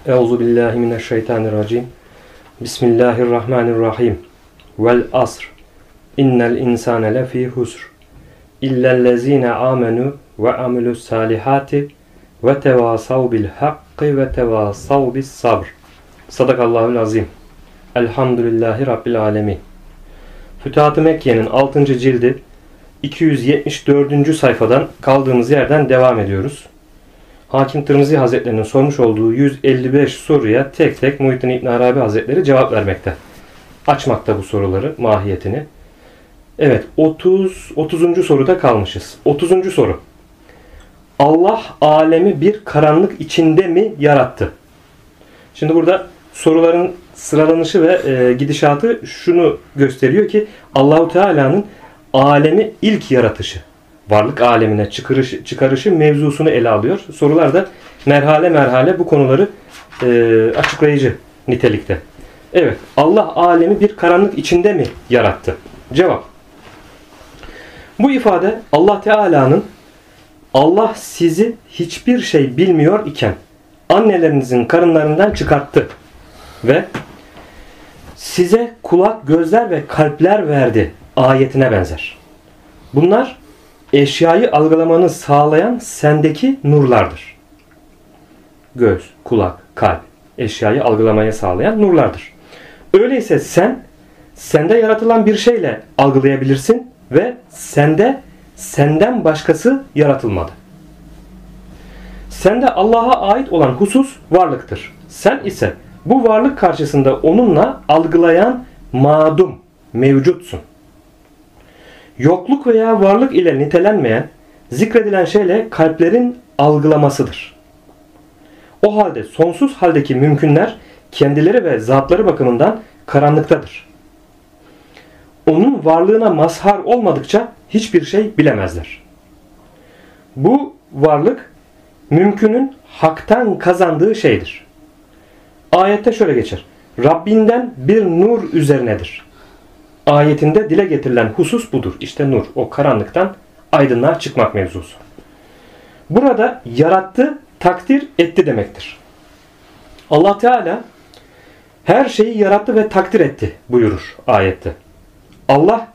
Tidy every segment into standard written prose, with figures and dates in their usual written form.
Euzu billahi mineşşeytanirracim. Bismillahirrahmanirrahim. Vel asr. İnnel insane lefî husr. İllellezîne âmenû ve amilus salihati ve tevâsav bil hakkı ve tevâsav bis sabr. Sadakallahul azim. Elhamdülillahi Rabbil alemin. Fütuhat-ı Mekke'nin 6. cildi 274. sayfadan kaldığımız yerden devam ediyoruz. Hakim Tırmızı Hazretleri'nin sormuş olduğu 155 soruya tek tek Muhyiddin İbn Arabi Hazretleri cevap vermekte. Açmakta bu soruları, mahiyetini. Evet, 30. soruda kalmışız. 30. soru. Allah alemi bir karanlık içinde mi yarattı? Şimdi burada soruların sıralanışı ve gidişatı şunu gösteriyor ki Allahu Teala'nın alemi ilk yaratışı, varlık alemine çıkarışı mevzusunu ele alıyor. Sorular da merhale merhale bu konuları açıklayıcı nitelikte. Evet, Allah alemi bir karanlık içinde mi yarattı? Cevap. Bu ifade Allah Teala'nın Allah sizi hiçbir şey bilmiyor iken annelerinizin karınlarından çıkarttı ve size kulak, gözler ve kalpler verdi ayetine benzer. Bunlar eşyayı algılamanı sağlayan sendeki nurlardır. Göz, kulak, kalp, eşyayı algılamaya sağlayan nurlardır. Öyleyse sende yaratılan bir şeyle algılayabilirsin ve senden başkası yaratılmadı. Sende Allah'a ait olan husus varlıktır. Sen ise bu varlık karşısında onunla algılayan madum, mevcutsun. Yokluk veya varlık ile nitelenmeyen, zikredilen şeyle kalplerin algılamasıdır. O halde sonsuz haldeki mümkünler kendileri ve zatları bakımından karanlıktadır. Onun varlığına mazhar olmadıkça hiçbir şey bilemezler. Bu varlık mümkünün haktan kazandığı şeydir. Ayette şöyle geçer. Rabbinden bir nur üzerinedir. Ayetinde dile getirilen husus budur. İşte nur, o karanlıktan aydınlığa çıkmak mevzusu. Burada yarattı, takdir etti demektir. Allah Teala her şeyi yarattı ve takdir etti buyurur ayette. Allah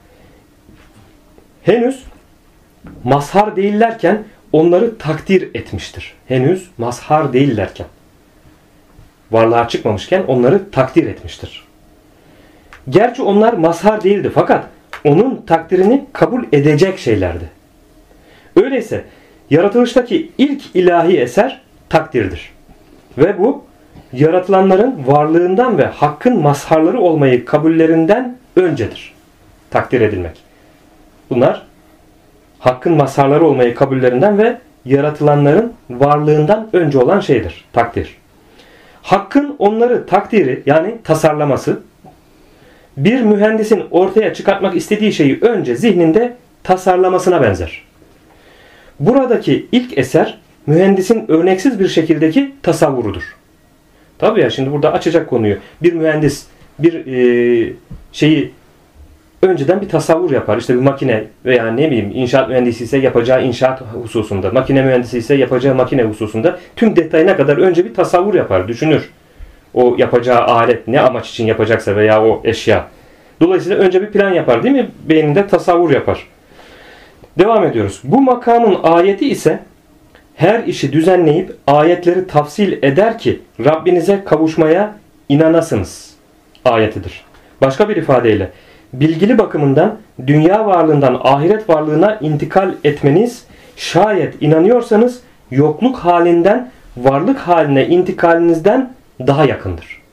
henüz mazhar değillerken onları takdir etmiştir. Henüz mazhar değillerken, varlığa çıkmamışken onları takdir etmiştir. Gerçi onlar mazhar değildi fakat onun takdirini kabul edecek şeylerdi. Öyleyse yaratılıştaki ilk ilahi eser takdirdir. Ve bu yaratılanların varlığından ve hakkın mazharları olmayı kabullerinden öncedir. Takdir edilmek. Bunlar hakkın mazharları olmayı kabullerinden ve yaratılanların varlığından önce olan şeydir. Takdir. Hakkın onları takdiri yani tasarlaması, bir mühendisin ortaya çıkartmak istediği şeyi önce zihninde tasarlamasına benzer. Buradaki ilk eser mühendisin örneksiz bir şekildeki tasavvurudur. Tabii ya, şimdi burada açacak konuyu. Bir mühendis bir şeyi önceden bir tasavvur yapar. İşte bir makine veya ne bileyim inşaat mühendisi ise yapacağı inşaat hususunda, makine mühendisi ise yapacağı makine hususunda tüm detayına kadar önce bir tasavvur yapar, düşünür. O yapacağı alet ne amaç için yapacaksa veya o eşya. Dolayısıyla önce bir plan yapar değil mi? Beyninde tasavvur yapar. Devam ediyoruz. Bu makamın ayeti ise her işi düzenleyip ayetleri tafsil eder ki Rabbinize kavuşmaya inanasınız ayetidir. Başka bir ifadeyle bilgili bakımından dünya varlığından ahiret varlığına intikal etmeniz, şayet inanıyorsanız yokluk halinden varlık haline intikalinizden daha yakındır.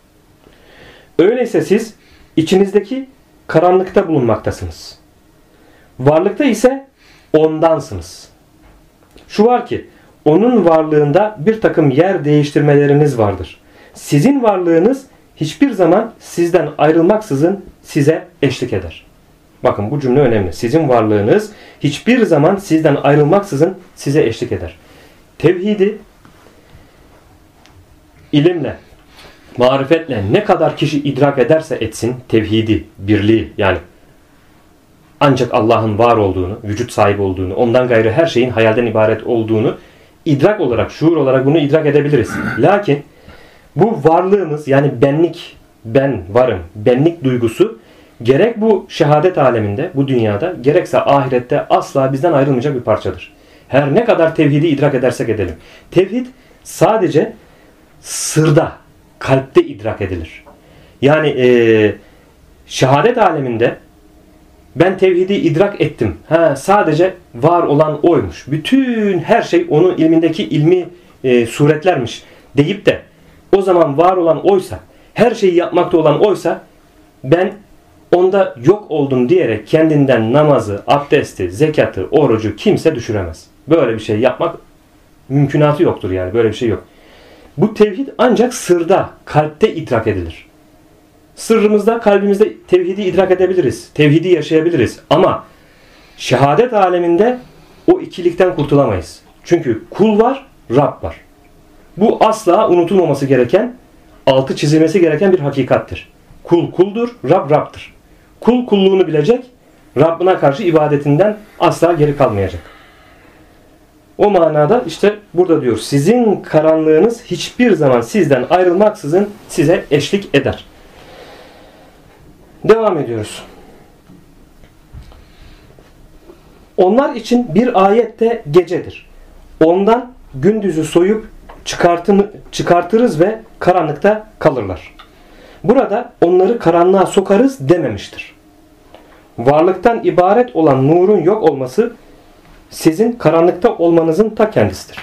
Öyleyse siz içinizdeki karanlıkta bulunmaktasınız. Varlıkta ise ondansınız. Şu var ki onun varlığında bir takım yer değiştirmeleriniz vardır. Sizin varlığınız hiçbir zaman sizden ayrılmaksızın size eşlik eder. Bakın bu cümle önemli. Sizin varlığınız hiçbir zaman sizden ayrılmaksızın size eşlik eder. Tevhidi ilimle, marifetle ne kadar kişi idrak ederse etsin tevhidi, birliği yani ancak Allah'ın var olduğunu, vücut sahibi olduğunu, ondan gayrı her şeyin hayalden ibaret olduğunu idrak olarak, şuur olarak bunu idrak edebiliriz. Lakin Bu varlığımız yani benlik, ben varım, benlik duygusu gerek bu şehadet aleminde, bu dünyada, gerekse ahirette asla bizden ayrılmayacak bir parçadır. Her ne kadar tevhidi idrak edersek edelim. Tevhid sadece sırda, kalpte idrak edilir. Yani şehadet aleminde ben tevhidi idrak ettim. Sadece var olan oymuş. Bütün her şey onun ilmindeki ilmi suretlermiş deyip de o zaman var olan oysa, her şeyi yapmakta olan oysa ben onda yok oldum diyerek kendinden namazı, abdesti, zekatı, orucu kimse düşüremez. Böyle bir şey yapmak mümkünatı yoktur yani. Böyle bir şey yok. Bu tevhid ancak sırda, kalpte idrak edilir. Sırrımızda, kalbimizde tevhidi idrak edebiliriz. Tevhidi yaşayabiliriz. Ama şehadet aleminde o ikilikten kurtulamayız. Çünkü kul var, Rab var. Bu asla unutulmaması gereken, altı çizilmesi gereken bir hakikattir. Kul kuldur, Rab Rab'dır. Kul kulluğunu bilecek, Rabbine karşı ibadetinden asla geri kalmayacak. O manada işte burada diyor, sizin karanlığınız hiçbir zaman sizden ayrılmaksızın size eşlik eder. Devam ediyoruz. Onlar için bir ayet de gecedir. Ondan gündüzü soyup çıkartırız ve karanlıkta kalırlar. Burada onları karanlığa sokarız dememiştir. Varlıktan ibaret olan nurun yok olması sizin karanlıkta olmanızın ta kendisidir.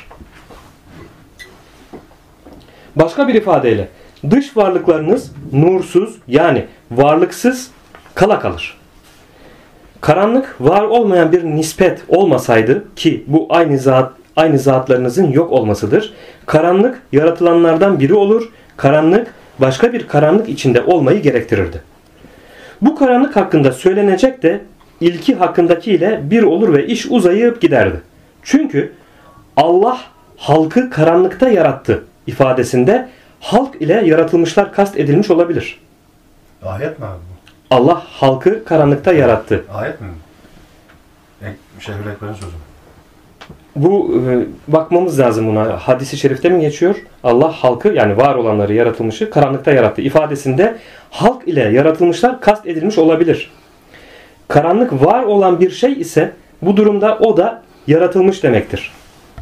Başka bir ifadeyle dış varlıklarınız nursuz yani varlıksız kala kalır. Karanlık var olmayan bir nispet olmasaydı ki bu aynı zatlarınızın yok olmasıdır. Karanlık yaratılanlardan biri olur. Karanlık başka bir karanlık içinde olmayı gerektirirdi. Bu karanlık hakkında söylenecek de ilki hakkındakiyle bir olur ve iş uzayıp giderdi. Çünkü Allah halkı karanlıkta yarattı ifadesinde halk ile yaratılmışlar kast edilmiş olabilir. Ayet mi abi bu? Allah halkı karanlıkta yarattı. Ayet mi? Şeyhül Ekber'in sözü. Bu bakmamız lazım buna. Hadis-i şerifte mi geçiyor? Allah halkı yani var olanları yaratılmışı karanlıkta yarattı ifadesinde halk ile yaratılmışlar kast edilmiş olabilir. Karanlık var olan bir şey ise bu durumda o da yaratılmış demektir.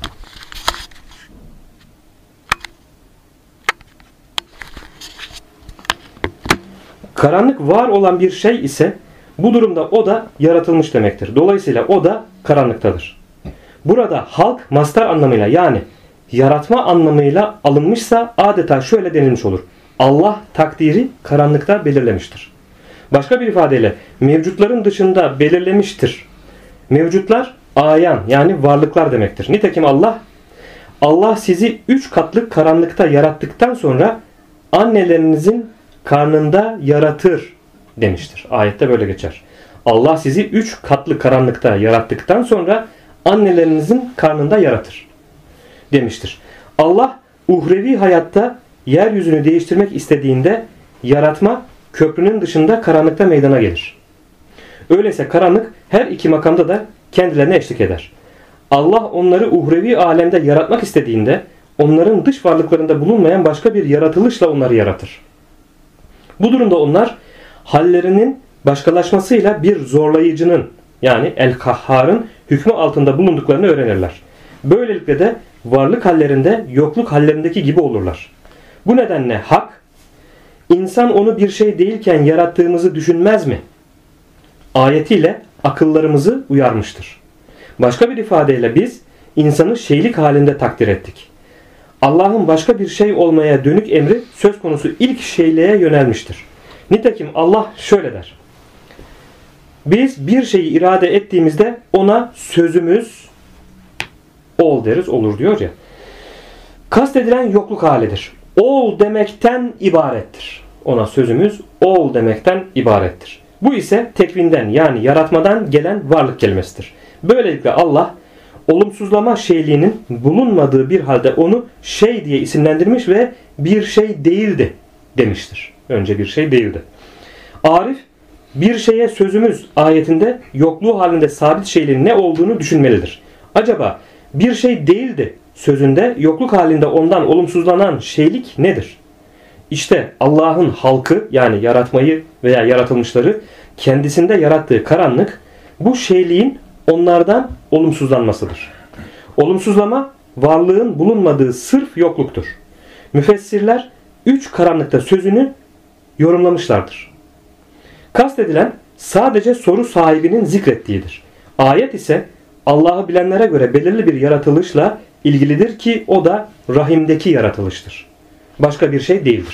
Karanlık var olan bir şey ise bu durumda o da yaratılmış demektir. Dolayısıyla o da karanlıktadır. Burada halk mastar anlamıyla yani yaratma anlamıyla alınmışsa adeta şöyle denilmiş olur. Allah takdiri karanlıkta belirlemiştir. Başka bir ifadeyle mevcutların dışında belirlemiştir. Mevcutlar ayan yani varlıklar demektir. Nitekim Allah sizi 3 katlı karanlıkta yarattıktan sonra annelerinizin karnında yaratır demiştir. Ayette böyle geçer. Allah sizi 3 katlı karanlıkta yarattıktan sonra annelerinizin karnında yaratır demiştir. Allah uhrevi hayatta yeryüzünü değiştirmek istediğinde yaratma köprünün dışında karanlıkta meydana gelir. Öyleyse karanlık her iki makamda da kendilerine eşlik eder. Allah onları uhrevi alemde yaratmak istediğinde onların dış varlıklarında bulunmayan başka bir yaratılışla onları yaratır. Bu durumda onlar hallerinin başkalaşmasıyla bir zorlayıcının yani El-Kahhar'ın hükmü altında bulunduklarını öğrenirler. Böylelikle de varlık hallerinde yokluk hallerindeki gibi olurlar. Bu nedenle hak, insan onu bir şey değilken yarattığımızı düşünmez mi? Ayetiyle akıllarımızı uyarmıştır. Başka bir ifadeyle biz insanı şeylik halinde takdir ettik. Allah'ın başka bir şey olmaya dönük emri söz konusu ilk şeyliğe yönelmiştir. Nitekim Allah şöyle der. Biz bir şeyi irade ettiğimizde ona sözümüz ol deriz, olur diyor ya. Kastedilen yokluk halidir. Ol demekten ibarettir. Ona sözümüz ol demekten ibarettir. Bu ise tekvinden yani yaratmadan gelen varlık kelimesidir. Böylelikle Allah olumsuzlama şeyliğinin bulunmadığı bir halde onu şey diye isimlendirmiş ve bir şey değildi demiştir. Önce bir şey değildi. Arif bir şeye sözümüz ayetinde yokluğu halinde sabit şeylerin ne olduğunu düşünmelidir. Acaba bir şey değildi sözünde yokluk halinde ondan olumsuzlanan şeylik nedir? İşte Allah'ın halkı yani yaratmayı veya yaratılmışları kendisinde yarattığı karanlık bu şeyliğin onlardan olumsuzlanmasıdır. Olumsuzlama varlığın bulunmadığı sırf yokluktur. Müfessirler 3 karanlıkta sözünü yorumlamışlardır. Kastedilen sadece soru sahibinin zikrettiğidir. Ayet ise Allah'ı bilenlere göre belirli bir yaratılışla ilgilidir ki o da rahimdeki yaratılıştır. Başka bir şey değildir.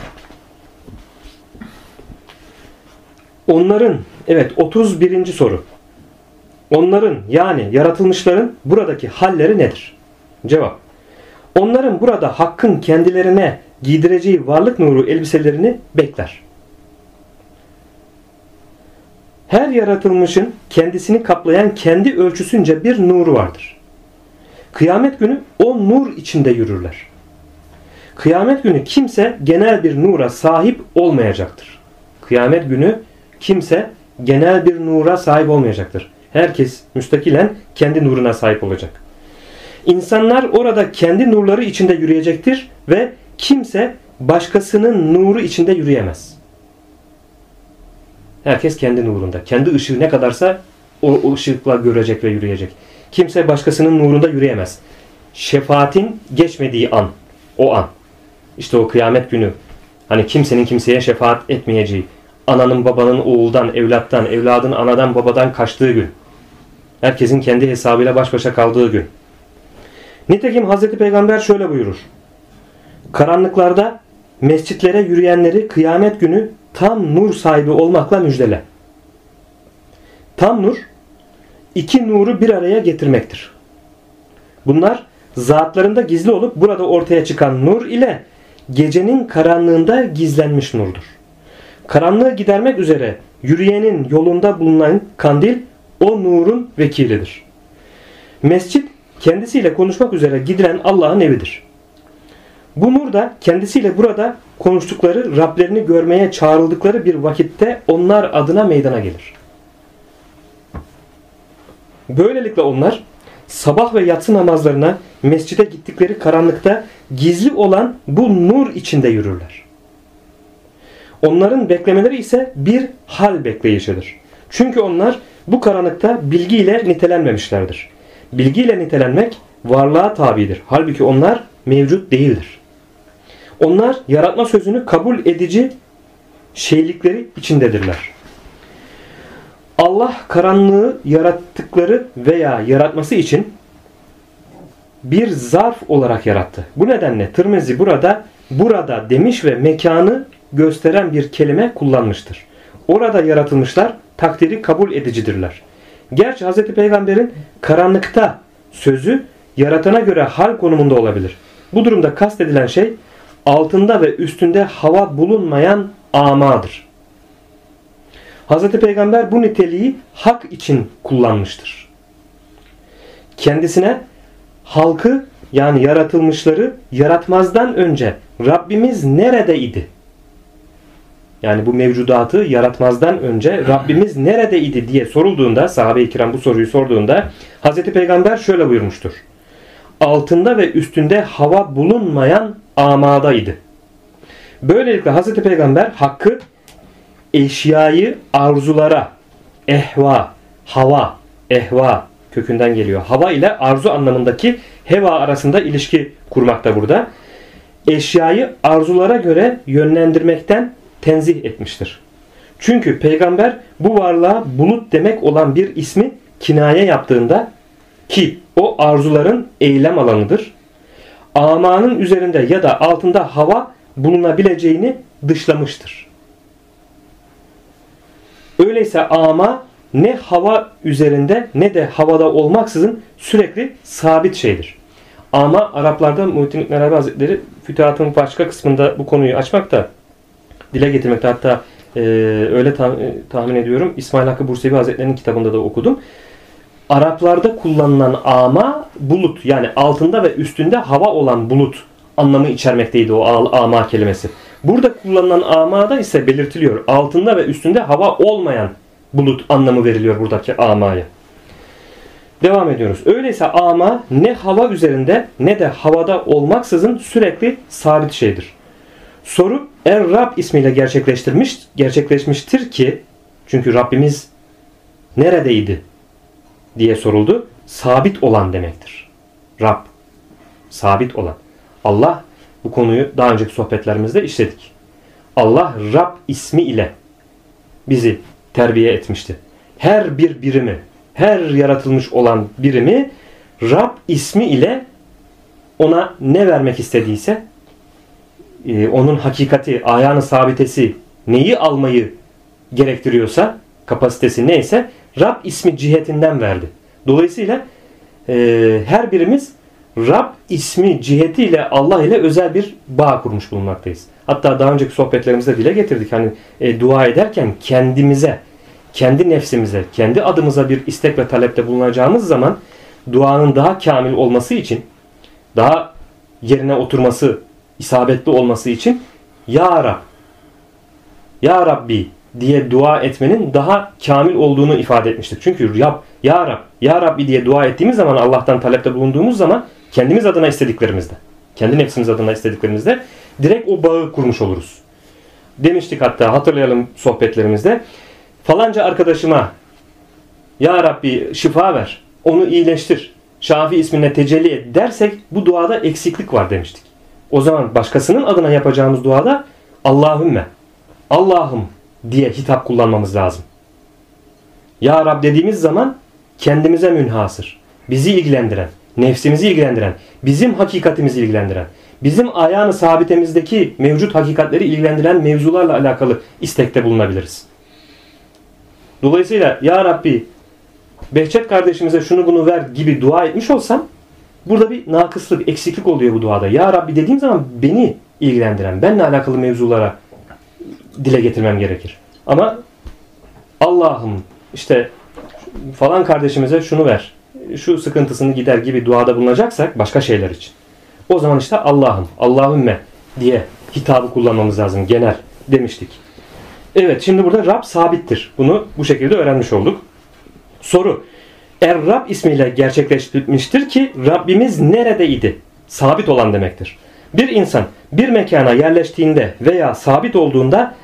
Onların, evet 31. soru. Onların yani yaratılmışların buradaki halleri nedir? Cevap. Onların burada Hakk'ın kendilerine giydireceği varlık nuru elbiselerini bekler. Her yaratılmışın kendisini kaplayan kendi ölçüsünce bir nuru vardır. Kıyamet günü o nur içinde yürürler. Kıyamet günü kimse genel bir nura sahip olmayacaktır. Kıyamet günü kimse genel bir nura sahip olmayacaktır. Herkes müstakilen kendi nuruna sahip olacak. İnsanlar orada kendi nurları içinde yürüyecektir ve kimse başkasının nuru içinde yürüyemez. Herkes kendi nurunda. Kendi ışığı ne kadarsa o ışıkla görecek ve yürüyecek. Kimse başkasının nurunda yürüyemez. Şefaatin geçmediği an. O an. İşte o kıyamet günü. Hani kimsenin kimseye şefaat etmeyeceği. Ananın babanın oğuldan, evlattan, evladın anadan babadan kaçtığı gün. Herkesin kendi hesabıyla baş başa kaldığı gün. Nitekim Hazreti Peygamber şöyle buyurur. Karanlıklarda mescitlere yürüyenleri kıyamet günü tam nur sahibi olmakla müjdele. Tam nur, iki nuru bir araya getirmektir. Bunlar zatlarında gizli olup burada ortaya çıkan nur ile gecenin karanlığında gizlenmiş nurdur. Karanlığı gidermek üzere yürüyenin yolunda bulunan kandil o nurun vekilidir. Mescit kendisiyle konuşmak üzere gidilen Allah'ın evidir. Bu nur da kendisiyle burada konuştukları, Rablerini görmeye çağrıldıkları bir vakitte onlar adına meydana gelir. Böylelikle onlar sabah ve yatsı namazlarına mescide gittikleri karanlıkta gizli olan bu nur içinde yürürler. Onların beklemeleri ise bir hal bekleyişidir. Çünkü onlar bu karanlıkta bilgiyle nitelenmemişlerdir. Bilgiyle nitelenmek varlığa tabidir. Halbuki onlar mevcut değildir. Onlar yaratma sözünü kabul edici şeylikleri içindedirler. Allah karanlığı yarattıkları veya yaratması için bir zarf olarak yarattı. Bu nedenle Tirmizi burada demiş ve mekanı gösteren bir kelime kullanmıştır. Orada yaratılmışlar takdiri kabul edicidirler. Gerçi Hz. Peygamber'in karanlıkta sözü yaratana göre hal konumunda olabilir. Bu durumda kastedilen şey altında ve üstünde hava bulunmayan amadır. Hz. Peygamber bu niteliği hak için kullanmıştır. Kendisine halkı yani yaratılmışları yaratmazdan önce Rabbimiz neredeydi? Yani bu mevcudatı yaratmazdan önce Rabbimiz neredeydi diye sorulduğunda, sahabe-i kiram bu soruyu sorduğunda Hz. Peygamber şöyle buyurmuştur. Altında ve üstünde hava bulunmayan amadaydı. Böylelikle Hz. Peygamber hakkı eşyayı arzulara, ehva, hava, ehva kökünden geliyor. Hava ile arzu anlamındaki heva arasında ilişki kurmakta burada. Eşyayı arzulara göre yönlendirmekten tenzih etmiştir. Çünkü peygamber bu varlığa bulut demek olan bir ismi kinaye yaptığında ki o arzuların eylem alanıdır. Amanın üzerinde ya da altında hava bulunabileceğini dışlamıştır. Öyleyse ama ne hava üzerinde ne de havada olmaksızın sürekli sabit şeydir. Ama Araplarda Muhittin İbn Arabi Hazretleri Fütuhat'ın başka kısmında bu konuyu açmakta, dile getirmekte. Hatta öyle tahmin ediyorum. İsmail Hakkı Bursevi Hazretleri'nin kitabında da okudum. Araplarda kullanılan ama bulut, yani altında ve üstünde hava olan bulut anlamı içermekteydi o ama kelimesi. Burada kullanılan amada ise belirtiliyor. Altında ve üstünde hava olmayan bulut anlamı veriliyor buradaki amaya. Devam ediyoruz. Öyleyse ama ne hava üzerinde ne de havada olmaksızın sürekli sabit şeydir. Soru Er-Rab ismiyle gerçekleşmiştir ki, çünkü Rabbimiz neredeydi diye soruldu. Sabit olan demektir. Rab, sabit olan. Allah, bu konuyu daha önceki sohbetlerimizde işledik. Allah Rab ismi ile bizi terbiye etmişti. Her bir birimi, her yaratılmış olan birimi Rab ismi ile ona ne vermek istediyse, onun hakikati, ayağını sabitesi, neyi almayı gerektiriyorsa, kapasitesi neyse Rab ismi cihetinden verdi. Dolayısıyla her birimiz Rab ismi cihetiyle Allah ile özel bir bağ kurmuş bulunmaktayız. Hatta daha önceki sohbetlerimizde dile getirdik. Hani dua ederken kendimize, kendi nefsimize, kendi adımıza bir istek ve talepte bulunacağımız zaman duanın daha kamil olması için, daha yerine oturması, isabetli olması için Ya Rab, Ya Rabbi diye dua etmenin daha kamil olduğunu ifade etmiştik. Çünkü Ya Rab, Ya Rabbi diye dua ettiğimiz zaman, Allah'tan talepte bulunduğumuz zaman kendimiz adına istediklerimizde, kendi nefsimiz adına istediklerimizde direkt o bağı kurmuş oluruz. Demiştik hatta, hatırlayalım sohbetlerimizde. Falanca arkadaşıma Ya Rabbi şifa ver, onu iyileştir, Şafi ismine tecelli et dersek bu duada eksiklik var demiştik. O zaman başkasının adına yapacağımız duada Allahümme, Allah'ım diye hitap kullanmamız lazım. Ya Rab dediğimiz zaman kendimize münhasır, bizi ilgilendiren, nefsimizi ilgilendiren, bizim hakikatimizi ilgilendiren, bizim ayağını sabitemizdeki mevcut hakikatleri ilgilendiren mevzularla alakalı istekte bulunabiliriz. Dolayısıyla Ya Rabbi Behçet kardeşimize şunu bunu ver gibi dua etmiş olsam burada bir nakıslık, eksiklik oluyor bu duada. Ya Rabbi dediğim zaman beni ilgilendiren, benimle alakalı mevzulara dile getirmem gerekir. Ama Allah'ım işte falan kardeşimize şunu ver, şu sıkıntısını gider gibi duada bulunacaksak başka şeyler için, o zaman işte Allah'ım, Allahümme diye hitabı kullanmamız lazım, genel demiştik. Evet, şimdi burada Rab sabittir. Bunu bu şekilde öğrenmiş olduk. Soru: Er-Rab ismiyle gerçekleşmiştir ki Rabbimiz neredeydi? Sabit olan demektir. Bir insan bir mekana yerleştiğinde veya sabit olduğunda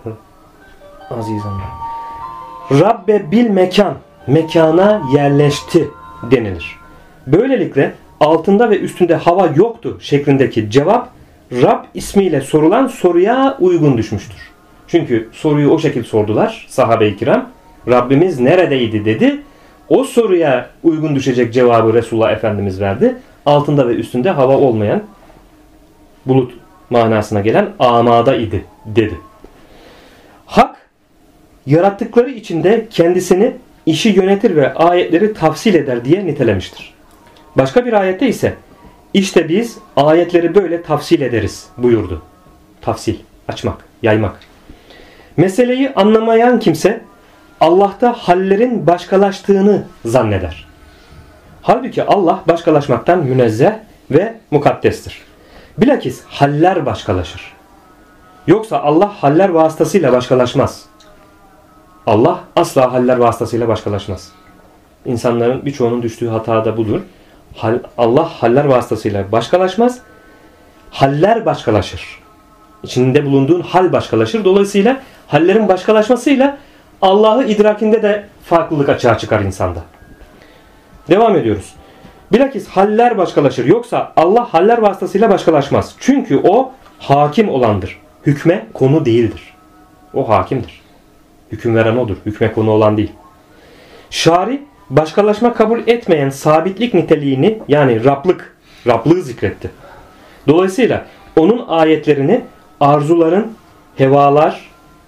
Rabbe bil mekan, mekana yerleşti denilir. Böylelikle altında ve üstünde hava yoktu şeklindeki cevap Rab ismiyle sorulan soruya uygun düşmüştür. Çünkü soruyu o şekilde sordular sahabe-i kiram. Rabbimiz neredeydi dedi. O soruya uygun düşecek cevabı Resulullah Efendimiz verdi. Altında ve üstünde hava olmayan, bulut manasına gelen amada idi dedi. Hak yarattıkları içinde kendisini işi yönetir ve ayetleri tafsil eder diye nitelemiştir. Başka bir ayette ise işte biz ayetleri böyle tafsil ederiz buyurdu. Tafsil, açmak, yaymak. Meseleyi anlamayan kimse Allah'ta hallerin başkalaştığını zanneder. Halbuki Allah başkalaşmaktan münezzeh ve mukaddestir. Bilakis haller başkalaşır. Yoksa Allah haller vasıtasıyla başkalaşmaz. Allah asla haller vasıtasıyla başkalaşmaz. İnsanların birçoğunun düştüğü hata da budur. Allah haller vasıtasıyla başkalaşmaz. Haller başkalaşır. İçinde bulunduğun hal başkalaşır. Dolayısıyla hallerin başkalaşmasıyla Allah'ı idrakinde de farklılık açığa çıkar insanda. Devam ediyoruz. Bilakis haller başkalaşır. Yoksa Allah haller vasıtasıyla başkalaşmaz. Çünkü o hakim olandır. Hükme konu değildir. O hakimdir. Hüküm veren odur. Hükme konu olan değil. Şari başkalaşma kabul etmeyen sabitlik niteliğini, yani Rablığı zikretti. Dolayısıyla onun ayetlerini arzuların hevalar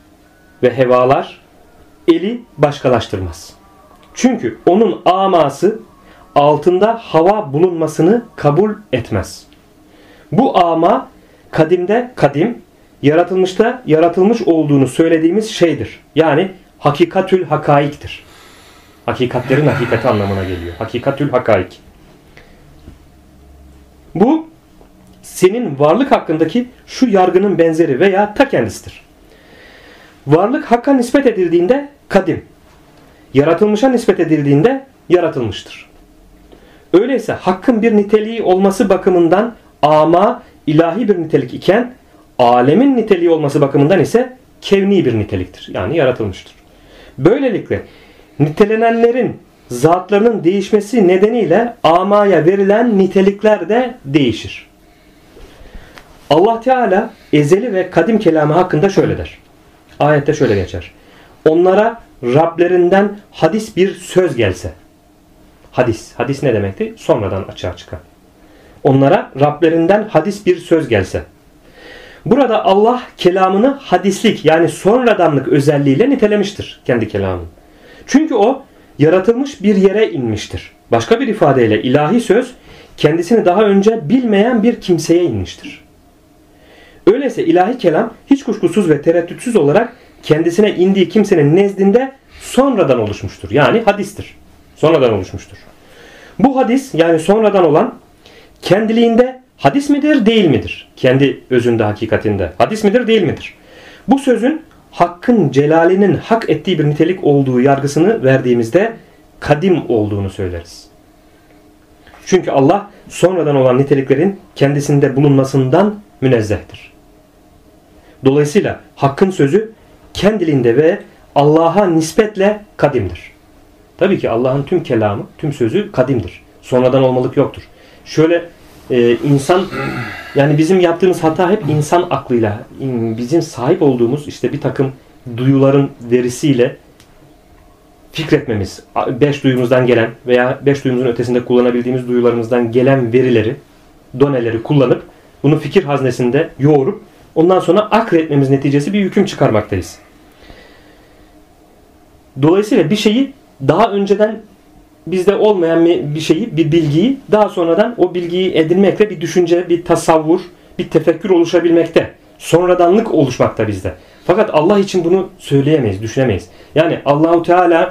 eli başkalaştırmaz. Çünkü onun aması altında hava bulunmasını kabul etmez. Bu ama kadimde kadim, yaratılmışta yaratılmış olduğunu söylediğimiz şeydir. Yani hakikatül hakaiktir. Hakikatlerin hakikati anlamına geliyor. Hakikatül hakaik. Bu senin varlık hakkındaki şu yargının benzeri veya ta kendisidir. Varlık hakka nispet edildiğinde kadim, yaratılmışa nispet edildiğinde yaratılmıştır. Öyleyse hakkın bir niteliği olması bakımından ama ilahi bir nitelik iken alemin niteliği olması bakımından ise kevni bir niteliktir. Yani yaratılmıştır. Böylelikle nitelenenlerin zatlarının değişmesi nedeniyle amaya verilen nitelikler de değişir. Allah Teala ezeli ve kadim kelamı hakkında şöyle der. Ayette şöyle geçer. Onlara Rablerinden hadis bir söz gelse. Hadis ne demekti? Sonradan açığa çıkan. Onlara Rablerinden hadis bir söz gelse. Burada Allah kelamını hadislik yani sonradanlık özelliğiyle nitelemiştir kendi kelamını. Çünkü o yaratılmış bir yere inmiştir. Başka bir ifadeyle ilahi söz kendisini daha önce bilmeyen bir kimseye inmiştir. Öyleyse ilahi kelam hiç kuşkusuz ve tereddütsüz olarak kendisine indiği kimsenin nezdinde sonradan oluşmuştur. Yani hadistir. Sonradan oluşmuştur. Bu hadis yani sonradan olan kendiliğinde hadis midir değil midir? Kendi özünde hakikatinde hadis midir değil midir? Bu sözün Hakk'ın celalinin hak ettiği bir nitelik olduğu yargısını verdiğimizde kadim olduğunu söyleriz. Çünkü Allah sonradan olan niteliklerin kendisinde bulunmasından münezzehtir. Dolayısıyla Hakk'ın sözü kendiliğinde ve Allah'a nispetle kadimdir. Tabii ki Allah'ın tüm kelamı, tüm sözü kadimdir. Sonradan olmalık yoktur. Şöyle insan yani bizim yaptığımız hata hep insan aklıyla bizim sahip olduğumuz işte bir takım duyuların verisiyle fikretmemiz, 5 duyumuzdan gelen veya 5 duyumuzun ötesinde kullanabildiğimiz duyularımızdan gelen verileri, doneleri kullanıp bunu fikir haznesinde yoğurup ondan sonra akletmemiz neticesi bir hüküm çıkarmaktayız. Dolayısıyla bir şeyi daha önceden bizde olmayan bir şeyi, bir bilgiyi daha sonradan o bilgiyi edinmekle bir düşünce, bir tasavvur, bir tefekkür oluşabilmekte. Sonradanlık oluşmakta bizde. Fakat Allah için bunu söyleyemeyiz, düşünemeyiz. Yani Allahu Teala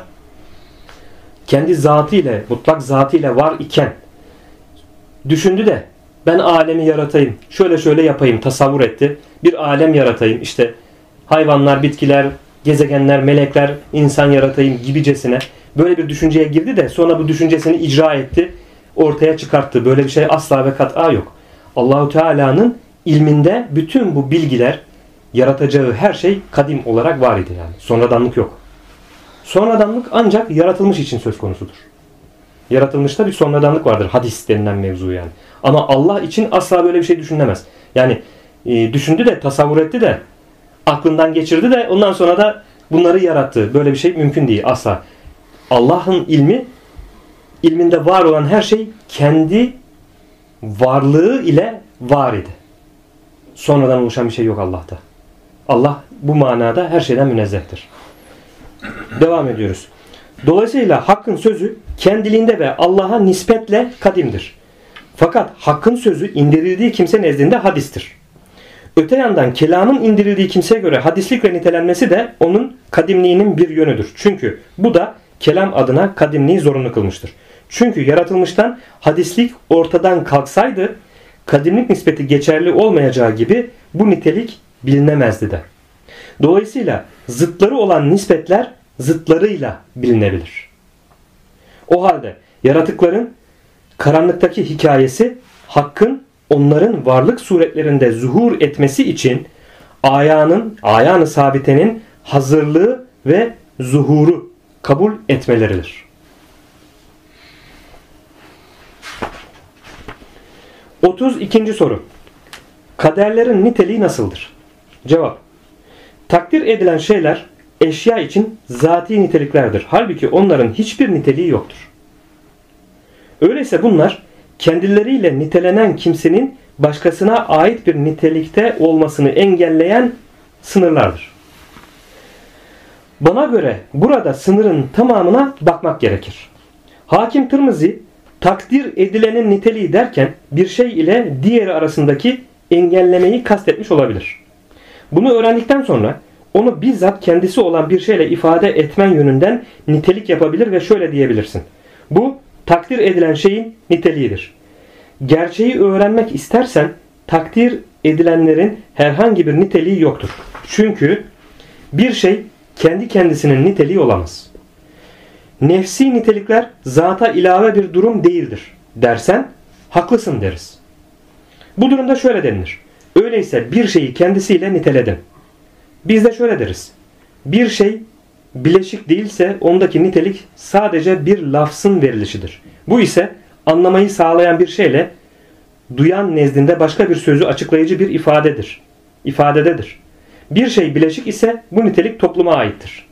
kendi zatıyla, mutlak zatıyla var iken düşündü de ben alemi yaratayım, şöyle şöyle yapayım, tasavvur etti. Bir alem yaratayım, işte hayvanlar, bitkiler, gezegenler, melekler, insan yaratayım gibicesine böyle bir düşünceye girdi de sonra bu düşüncesini icra etti, ortaya çıkarttı. Böyle bir şey asla ve kat'a yok. Allahu Teala'nın ilminde bütün bu bilgiler, yaratacağı her şey kadim olarak var idi yani. Sonradanlık yok. Sonradanlık ancak yaratılmış için söz konusudur. Yaratılmışta bir sonradanlık vardır. Hadis denilen mevzu yani. Ama Allah için asla böyle bir şey düşünülemez. Yani düşündü de, tasavvur etti de, aklından geçirdi de ondan sonra da bunları yarattı. Böyle bir şey mümkün değil asla. Allah'ın ilminde var olan her şey kendi varlığı ile var idi. Sonradan oluşan bir şey yok Allah'ta. Allah bu manada her şeyden münezzehtir. Devam ediyoruz. Dolayısıyla Hakk'ın sözü kendiliğinde ve Allah'a nispetle kadimdir. Fakat Hakk'ın sözü indirildiği kimse nezdinde hadistir. Öte yandan kelamın indirildiği kimseye göre hadislikle nitelenmesi de onun kadimliğinin bir yönüdür. Çünkü bu da kelam adına kadimliği zorunlu kılmıştır. Çünkü yaratılmıştan hadislik ortadan kalksaydı kadimlik nispeti geçerli olmayacağı gibi bu nitelik bilinemezdi de. Dolayısıyla zıtları olan nispetler zıtlarıyla bilinebilir. O halde yaratıkların karanlıktaki hikayesi Hakk'ın onların varlık suretlerinde zuhur etmesi için ayanı sabitenin hazırlığı ve zuhuru kabul etmeleridir. 32. soru. Kaderlerin niteliği nasıldır? Cevap. Takdir edilen şeyler eşya için zati niteliklerdir. Halbuki onların hiçbir niteliği yoktur. Öyleyse bunlar kendileriyle nitelenen kimsenin başkasına ait bir nitelikte olmasını engelleyen sınırlardır. Bana göre burada sınırın tamamına bakmak gerekir. Hakim Tirmizi takdir edilenin niteliği derken bir şey ile diğeri arasındaki engellemeyi kastetmiş olabilir. Bunu öğrendikten sonra onu bizzat kendisi olan bir şeyle ifade etmen yönünden nitelik yapabilir ve şöyle diyebilirsin. Bu takdir edilen şeyin niteliğidir. Gerçeği öğrenmek istersen takdir edilenlerin herhangi bir niteliği yoktur. Çünkü bir şey kendi kendisinin niteliği olamaz. Nefsi nitelikler zata ilave bir durum değildir dersen haklısın deriz. Bu durumda şöyle denilir. Öyleyse bir şeyi kendisiyle niteledim. Biz de şöyle deriz. Bir şey bileşik değilse ondaki nitelik sadece bir lafzın verilişidir. Bu ise anlamayı sağlayan bir şeyle duyan nezdinde başka bir sözü açıklayıcı bir ifadededir. Bir şey bileşik ise bu nitelik topluma aittir.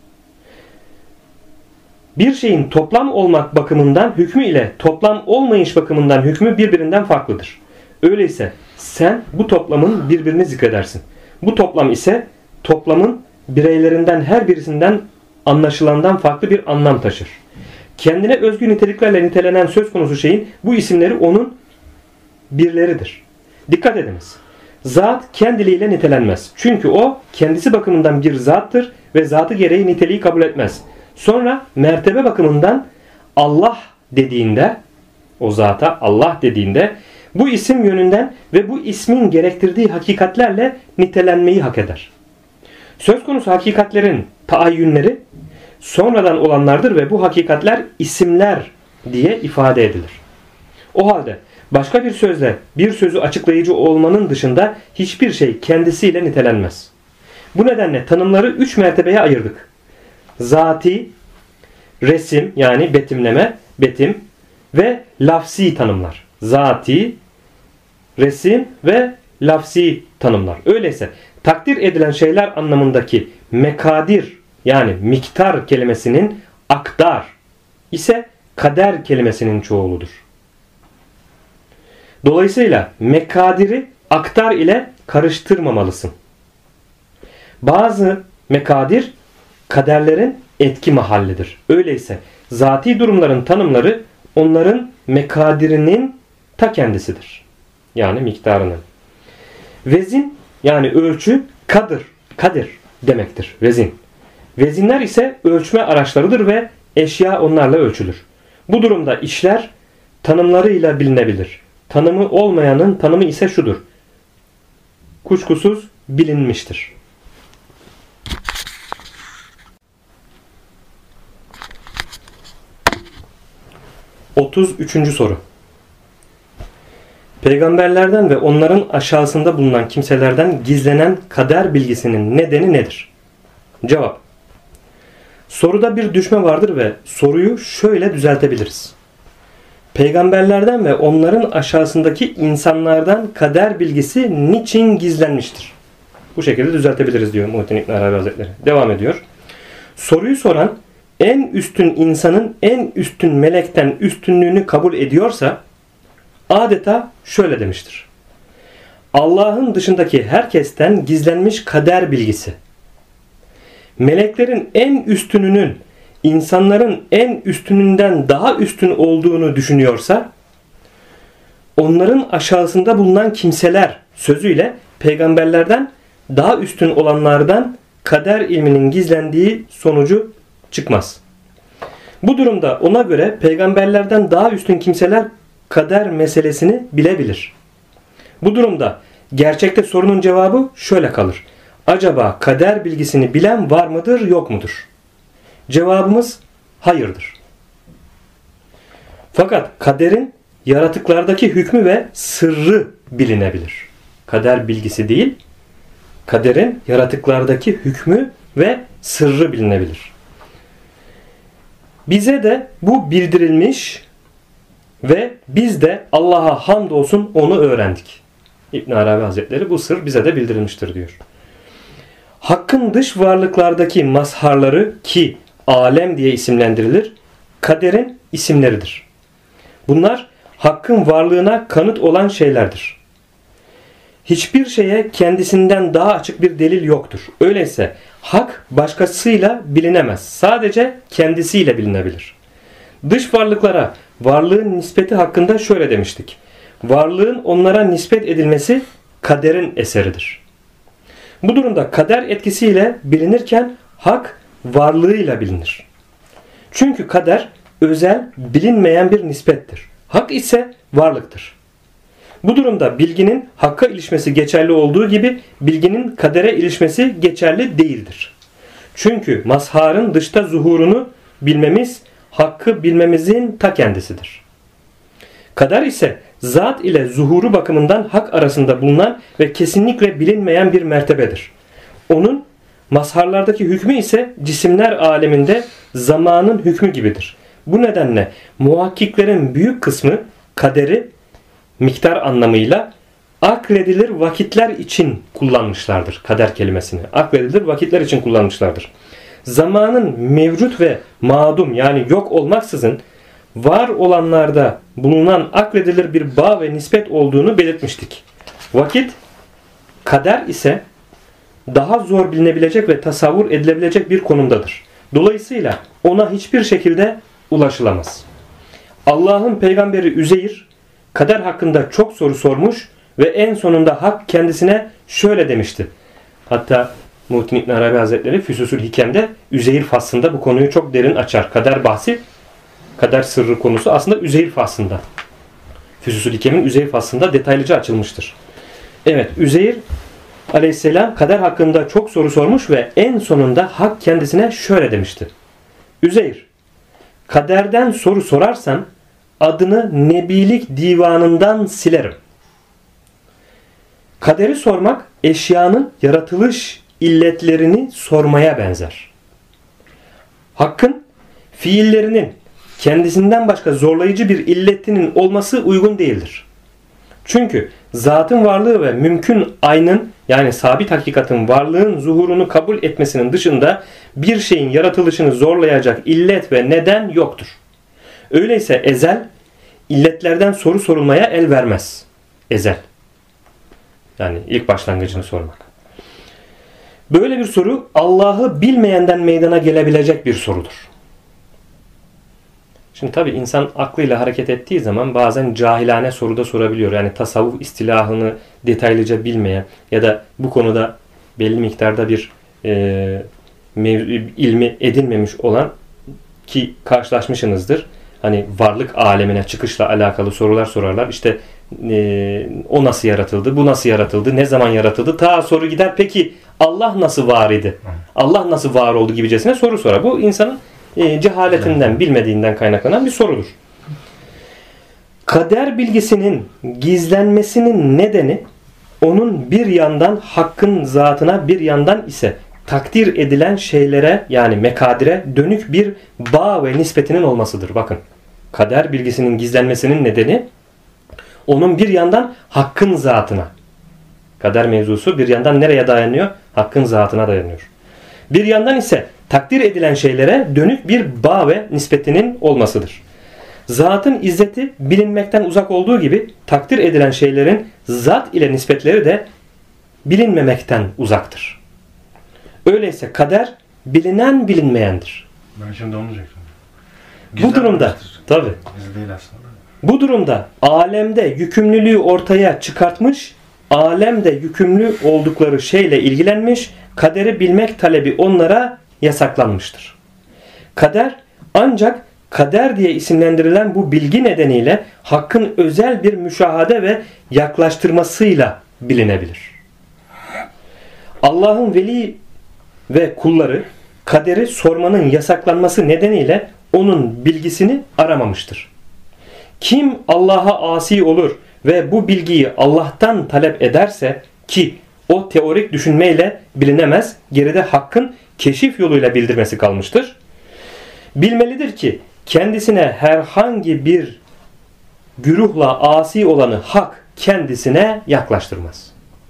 Bir şeyin toplam olmak bakımından hükmü ile toplam olmayış bakımından hükmü birbirinden farklıdır. Öyleyse sen bu toplamın birbirini zikredersin. Bu toplam ise toplamın bireylerinden her birisinden anlaşılandan farklı bir anlam taşır. Kendine özgü niteliklerle nitelenen söz konusu şeyin bu isimleri onun birleridir. Dikkat ediniz. Zat kendiliğiyle nitelenmez. Çünkü o kendisi bakımından bir zattır ve zatı gereği niteliği kabul etmez. Sonra mertebe bakımından Allah dediğinde, o zata Allah dediğinde bu isim yönünden ve bu ismin gerektirdiği hakikatlerle nitelenmeyi hak eder. Söz konusu hakikatlerin taayyünleri sonradan olanlardır ve bu hakikatler isimler diye ifade edilir. O halde başka bir sözle bir sözü açıklayıcı olmanın dışında hiçbir şey kendisiyle nitelenmez. Bu nedenle tanımları 3 mertebeye ayırdık. Zati, resim yani betimleme, betim ve lafsi tanımlar. Zati, resim ve lafsi tanımlar. Öyleyse takdir edilen şeyler anlamındaki mekadir yani miktar kelimesinin akdar ise kader kelimesinin çoğuludur. Dolayısıyla mekadiri aktar ile karıştırmamalısın. Bazı mekadir kaderlerin etki mahallidir. Öyleyse zati durumların tanımları onların mekadirinin ta kendisidir. Yani miktarının. Vezin yani ölçü kadir demektir. Vezin. Vezinler ise ölçme araçlarıdır ve eşya onlarla ölçülür. Bu durumda işler tanımlarıyla bilinebilir. Tanımı olmayanın tanımı ise şudur. Kuşkusuz bilinmiştir. ...33. soru. Peygamberlerden ve onların aşağısında bulunan kimselerden gizlenen kader bilgisinin nedeni nedir? Cevap. Soruda bir düşme vardır ve soruyu şöyle düzeltebiliriz. Peygamberlerden ve onların aşağısındaki insanlardan kader bilgisi niçin gizlenmiştir? Bu şekilde düzeltebiliriz diyor Muhittin İbn Arabi Hazretleri. Devam ediyor. Soruyu soran en üstün insanın en üstün melekten üstünlüğünü kabul ediyorsa adeta şöyle demiştir. Allah'ın dışındaki herkesten gizlenmiş kader bilgisi. Meleklerin en üstününün insanların en üstününden daha üstün olduğunu düşünüyorsa onların aşağısında bulunan kimseler sözüyle peygamberlerden daha üstün olanlardan kader ilminin gizlendiği sonucu çıkmaz. Bu durumda ona göre peygamberlerden daha üstün kimseler kader meselesini bilebilir. Bu durumda gerçekte sorunun cevabı şöyle kalır. Acaba kader bilgisini bilen var mıdır, yok mudur? Cevabımız hayırdır. Fakat kaderin yaratıklardaki hükmü ve sırrı bilinebilir. Kader bilgisi değil, kaderin yaratıklardaki hükmü ve sırrı bilinebilir. Bize de bu bildirilmiş ve biz de Allah'a hamdolsun onu öğrendik. İbn Arabi Hazretleri bu sır bize de bildirilmiştir diyor. Hakkın dış varlıklardaki mazharları ki alem diye isimlendirilir, kaderin isimleridir. Bunlar hakkın varlığına kanıt olan şeylerdir. Hiçbir şeye kendisinden daha açık bir delil yoktur. Öyleyse hak başkasıyla bilinemez. Sadece kendisiyle bilinebilir. Dış varlıklara varlığın nispeti hakkında şöyle demiştik. Varlığın onlara nispet edilmesi kaderin eseridir. Bu durumda kader etkisiyle bilinirken hak varlığıyla bilinir. Çünkü kader özel, bilinmeyen bir nispettir. Hak ise varlıktır. Bu durumda bilginin hakka ilişmesi geçerli olduğu gibi bilginin kadere ilişmesi geçerli değildir. Çünkü mazharın dışta zuhurunu bilmemiz hakkı bilmemizin ta kendisidir. Kader ise zat ile zuhuru bakımından hak arasında bulunan ve kesinlikle bilinmeyen bir mertebedir. Onun mazharlardaki hükmü ise cisimler aleminde zamanın hükmü gibidir. Bu nedenle muhakkiklerin büyük kısmı kaderi miktar anlamıyla akredilir vakitler için kullanmışlardır. Kader kelimesini akredilir vakitler için kullanmışlardır. Zamanın mevcut ve madum yani yok olmaksızın var olanlarda bulunan akredilir bir bağ ve nispet olduğunu belirtmiştik. Vakit, kader ise daha zor bilinebilecek ve tasavvur edilebilecek bir konumdadır. Dolayısıyla ona hiçbir şekilde ulaşılamaz. Allah'ın peygamberi Üzeyr kader hakkında çok soru sormuş ve en sonunda hak kendisine şöyle demişti. Hatta Muhittin İbn Arabi Hazretleri Füsusül Hikem'de Üzeyr faslında bu konuyu çok derin açar. Kader bahsi, kader sırrı konusu aslında Üzeyr faslında. Füsusül Hikem'in Üzeyr faslında detaylıca açılmıştır. Evet, Üzeyr Aleyhisselam kader hakkında çok soru sormuş ve en sonunda hak kendisine şöyle demişti. Üzeyr, kaderden soru sorarsan adını Nebilik divanından silerim. Kaderi sormak eşyanın yaratılış illetlerini sormaya benzer. Hakkın fiillerinin kendisinden başka zorlayıcı bir illetinin olması uygun değildir. Çünkü zatın varlığı ve mümkün aynın yani sabit hakikatin varlığın zuhurunu kabul etmesinin dışında bir şeyin yaratılışını zorlayacak illet ve neden yoktur. Öyleyse ezel illetlerden soru sorulmaya el vermez. Ezel. Yani ilk başlangıcını sormak. Böyle bir soru Allah'ı bilmeyenden meydana gelebilecek bir sorudur. Şimdi tabi insan aklıyla hareket ettiği zaman bazen cahilane soruda sorabiliyor. Yani tasavvuf istilahını detaylıca bilmeyen ya da bu konuda belli miktarda bir ilmi edinmemiş olan ki karşılaşmışsınızdır. Hani varlık alemine çıkışla alakalı sorular sorarlar. İşte o nasıl yaratıldı, bu nasıl yaratıldı, ne zaman yaratıldı? Ta soru gider peki Allah nasıl var idi? Allah nasıl var oldu gibicesine soru sorar. Bu insanın cehaletinden, bilmediğinden kaynaklanan bir sorudur. Kader bilgisinin gizlenmesinin nedeni onun bir yandan hakkın zatına bir yandan ise takdir edilen şeylere yani mekadire dönük bir bağ ve nispetinin olmasıdır. Bakın kader bilgisinin gizlenmesinin nedeni onun bir yandan hakkın zatına. Kader mevzusu bir yandan nereye dayanıyor? Hakkın zatına dayanıyor. Bir yandan ise takdir edilen şeylere dönük bir bağ ve nispetinin olmasıdır. Zatın izzeti bilinmekten uzak olduğu gibi takdir edilen şeylerin zat ile nispetleri de bilinmemekten uzaktır. Öyleyse kader bilinen bilinmeyendir. Ben şimdi onu diyecektim. Bu durumda tabii. Gizli değil aslında. Bu durumda alemde yükümlülüğü ortaya çıkartmış, alemde yükümlü oldukları şeyle ilgilenmiş, kaderi bilmek talebi onlara yasaklanmıştır. Kader ancak kader diye isimlendirilen bu bilgi nedeniyle hakkın özel bir müşahade ve yaklaştırmasıyla bilinebilir. Allah'ın veli ve kulları kaderi sormanın yasaklanması nedeniyle onun bilgisini aramamıştır. Kim Allah'a asi olur ve bu bilgiyi Allah'tan talep ederse ki o teorik düşünmeyle bilinemez, geride hakkın keşif yoluyla bildirmesi kalmıştır. Bilmelidir ki kendisine herhangi bir güruhla asi olanı hak kendisine yaklaştırmaz.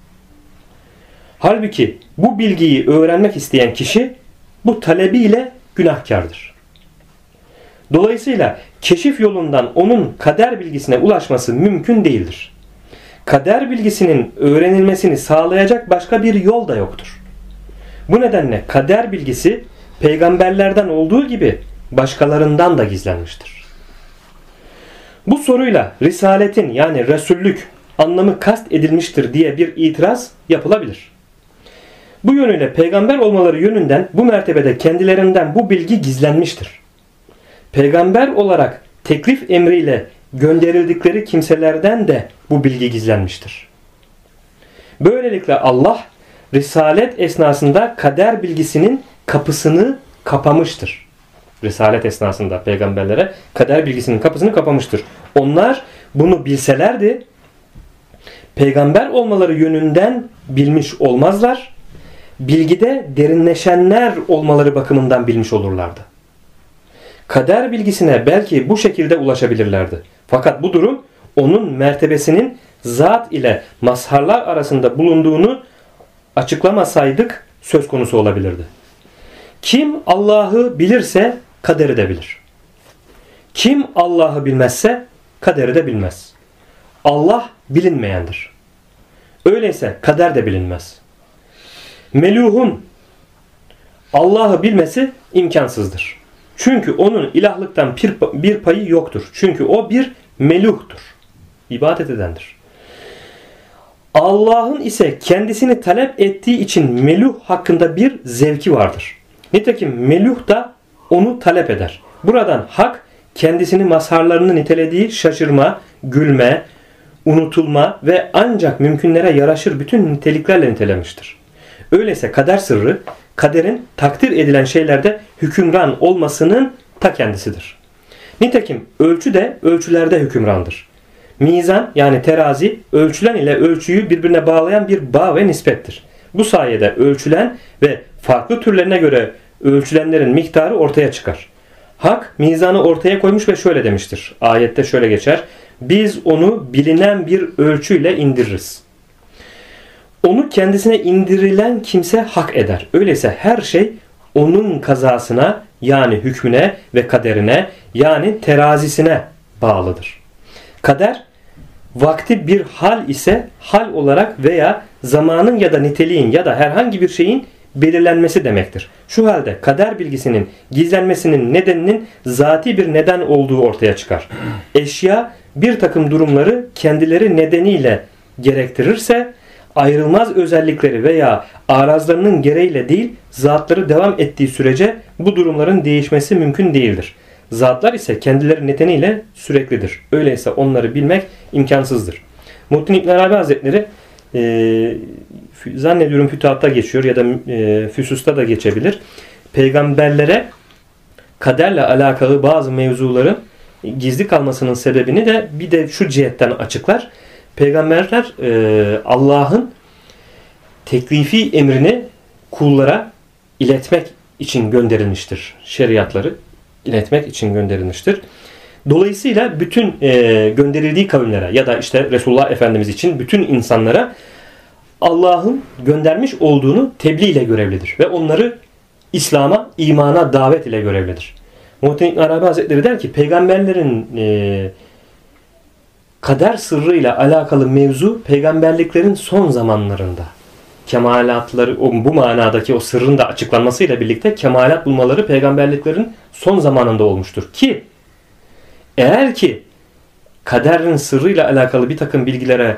Halbuki bu bilgiyi öğrenmek isteyen kişi bu talebiyle günahkardır. Dolayısıyla keşif yolundan onun kader bilgisine ulaşması mümkün değildir. Kader bilgisinin öğrenilmesini sağlayacak başka bir yol da yoktur. Bu nedenle kader bilgisi peygamberlerden olduğu gibi başkalarından da gizlenmiştir. Bu soruyla risaletin yani resullük anlamı kast edilmiştir diye bir itiraz yapılabilir. Bu yönüyle peygamber olmaları yönünden bu mertebede kendilerinden bu bilgi gizlenmiştir. Peygamber olarak teklif emriyle gönderildikleri kimselerden de bu bilgi gizlenmiştir. Böylelikle Allah risalet esnasında kader bilgisinin kapısını kapamıştır. Risalet esnasında peygamberlere kader bilgisinin kapısını kapamıştır. Onlar bunu bilselerdi peygamber olmaları yönünden bilmiş olmazlar. Bilgide derinleşenler olmaları bakımından bilmiş olurlardı. Kader bilgisine belki bu şekilde ulaşabilirlerdi. Fakat bu durum onun mertebesinin zat ile mazharlar arasında bulunduğunu açıklamasaydık söz konusu olabilirdi. Kim Allah'ı bilirse kaderi de bilir. Kim Allah'ı bilmezse kaderi de bilmez. Allah bilinmeyendir. Öyleyse kader de bilinmez. Meluhun Allah'ı bilmesi imkansızdır. Çünkü onun ilahlıktan bir payı yoktur. Çünkü o bir meluhtur. İbadet edendir. Allah'ın ise kendisini talep ettiği için meluh hakkında bir zevki vardır. Nitekim meluh da onu talep eder. Buradan hak kendisini mazharlarını nitelediği şaşırma, gülme, unutulma ve ancak mümkünlere yaraşır bütün niteliklerle nitelemiştir. Öyleyse kader sırrı, kaderin takdir edilen şeylerde hükümran olmasının ta kendisidir. Nitekim ölçü de ölçülerde hükümrandır. Mizan yani terazi, ölçülen ile ölçüyü birbirine bağlayan bir bağ ve nispettir. Bu sayede ölçülen ve farklı türlerine göre ölçülenlerin miktarı ortaya çıkar. Hak mizanı ortaya koymuş ve şöyle demiştir. Ayette şöyle geçer. Biz onu bilinen bir ölçüyle indiririz. Onu kendisine indirilen kimse hak eder. Öyleyse her şey onun kazasına yani hükmüne ve kaderine yani terazisine bağlıdır. Kader vakti bir hal ise hal olarak veya zamanın ya da niteliğin ya da herhangi bir şeyin belirlenmesi demektir. Şu halde kader bilgisinin gizlenmesinin nedeninin zati bir neden olduğu ortaya çıkar. Eşya bir takım durumları kendileri nedeniyle gerektirirse ayrılmaz özellikleri veya arazlarının gereğiyle değil zatları devam ettiği sürece bu durumların değişmesi mümkün değildir. Zatlar ise kendileri nedeniyle süreklidir. Öyleyse onları bilmek imkansızdır. Muhittin İbn Arabi Hazretleri zannediyorum Fütuhat'ta geçiyor ya da Füsus'ta da geçebilir. Peygamberlere kaderle alakalı bazı mevzuların gizli kalmasının sebebini de bir de şu cihetten açıklar. Peygamberler Allah'ın teklifi emrini kullara iletmek için gönderilmiştir. Şeriatları iletmek için gönderilmiştir. Dolayısıyla bütün gönderildiği kavimlere ya da işte Resulullah Efendimiz için bütün insanlara Allah'ın göndermiş olduğunu tebliğ ile görevlidir. Ve onları İslam'a, imana davet ile görevlidir. Muhittin İbn Arabi Hazretleri der ki peygamberlerin kader sırrıyla alakalı mevzu peygamberliklerin son zamanlarında kemalatları bu manadaki o sırrın da açıklanmasıyla birlikte kemalat bulmaları peygamberliklerin son zamanında olmuştur. Ki eğer ki kaderin sırrıyla alakalı bir takım bilgilere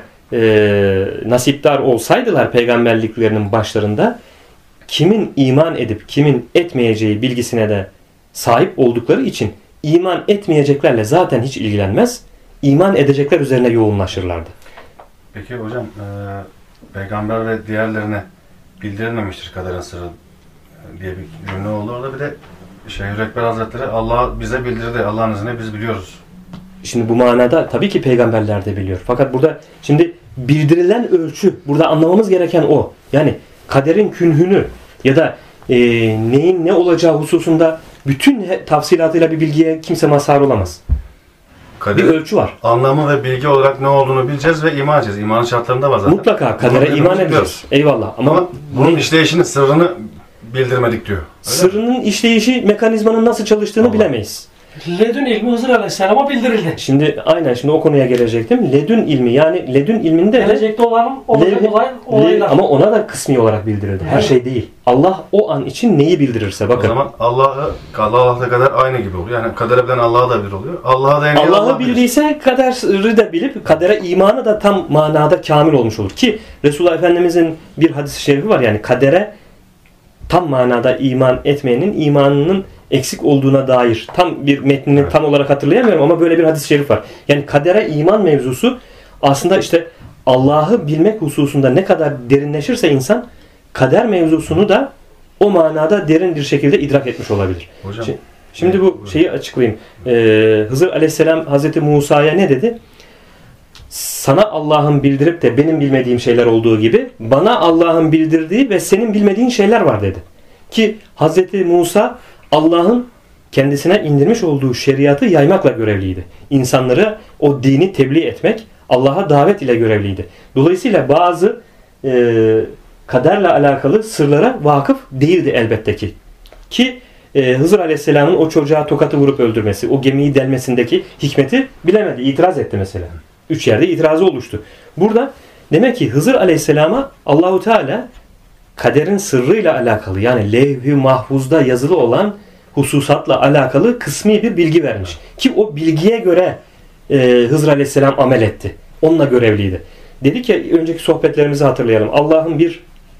nasipdar olsaydılar peygamberliklerinin başlarında kimin iman edip kimin etmeyeceği bilgisine de sahip oldukları için iman etmeyeceklerle zaten hiç ilgilenmez, iman edecekler üzerine yoğunlaşırlardı. Peki hocam, peygamber ve diğerlerine bildirilmemiştir kaderin sırrı diye bir cümle oldu. Orada bir de Şeyh Ekber Hazretleri Allah bize bildirdi, Allah'ın izniyle biz biliyoruz. Şimdi bu manada tabii ki peygamberler de biliyor. Fakat burada şimdi bildirilen ölçü, burada anlamamız gereken o. Yani kaderin künhünü ya da neyin ne olacağı hususunda bütün tafsilatıyla bir bilgiye kimse mazhar olamaz. Bir ölçü var. Anlamı ve bilgi olarak ne olduğunu bileceğiz ve iman edeceğiz. İmanın şartlarında var zaten. Mutlaka kadere iman edeceğiz. Eyvallah. Ama bunun işleyişinin sırrını bildirmedik diyor. Sırrının işleyişi, mekanizmanın nasıl çalıştığını bilemeyiz. Ledün ilmi Hızır Aleyhisselam'a bildirildi. Şimdi aynen şimdi o konuya gelecektim. Ledün ilmi yani ledün ilminde gelecekte olanın olacak olaylar. Ama ona da kısmi olarak bildirildi. Her şey değil. Allah o an için neyi bildirirse bakın. O zaman Allah'la kader aynı gibi oluyor. Yani kadere bilen Allah'a da bir oluyor. Allah'ı bildiyse kaderi de bilip kadere imanı da tam manada kamil olmuş olur. Ki Resulullah Efendimizin bir hadis-i şerifi var. Yani kadere tam manada iman etmeyenin imanının eksik olduğuna dair tam bir metnini tam olarak hatırlayamıyorum ama böyle bir hadis-i şerif var. Yani kadere iman mevzusu aslında işte Allah'ı bilmek hususunda ne kadar derinleşirse insan kader mevzusunu da o manada derin bir şekilde idrak etmiş olabilir. Hocam, şimdi bu şeyi açıklayayım. Hızır Aleyhisselam Hazreti Musa'ya ne dedi? sana Allah'ın bildirip de benim bilmediğim şeyler olduğu gibi bana Allah'ın bildirdiği ve senin bilmediğin şeyler var dedi. Ki Hz. Musa Allah'ın kendisine indirmiş olduğu şeriatı yaymakla görevliydi. İnsanları o dini tebliğ etmek, Allah'a davet ile görevliydi. Dolayısıyla bazı kaderle alakalı sırlara vakıf değildi elbette ki. Ki Hızır Aleyhisselam'ın o çocuğa tokatı vurup öldürmesi, o gemiyi delmesindeki hikmeti bilemedi. İtiraz etti mesela. 3 yerde itirazı oluştu. Burada demek ki Hızır Aleyhisselam'a Allahu Teala kaderin sırrıyla alakalı, yani levh-i mahfuzda yazılı olan hususatla alakalı kısmi bir bilgi vermiş. Ki o bilgiye göre Hızır Aleyhisselam amel etti. Onunla görevliydi. Dedik ya, önceki sohbetlerimizi hatırlayalım. Allah'ın bir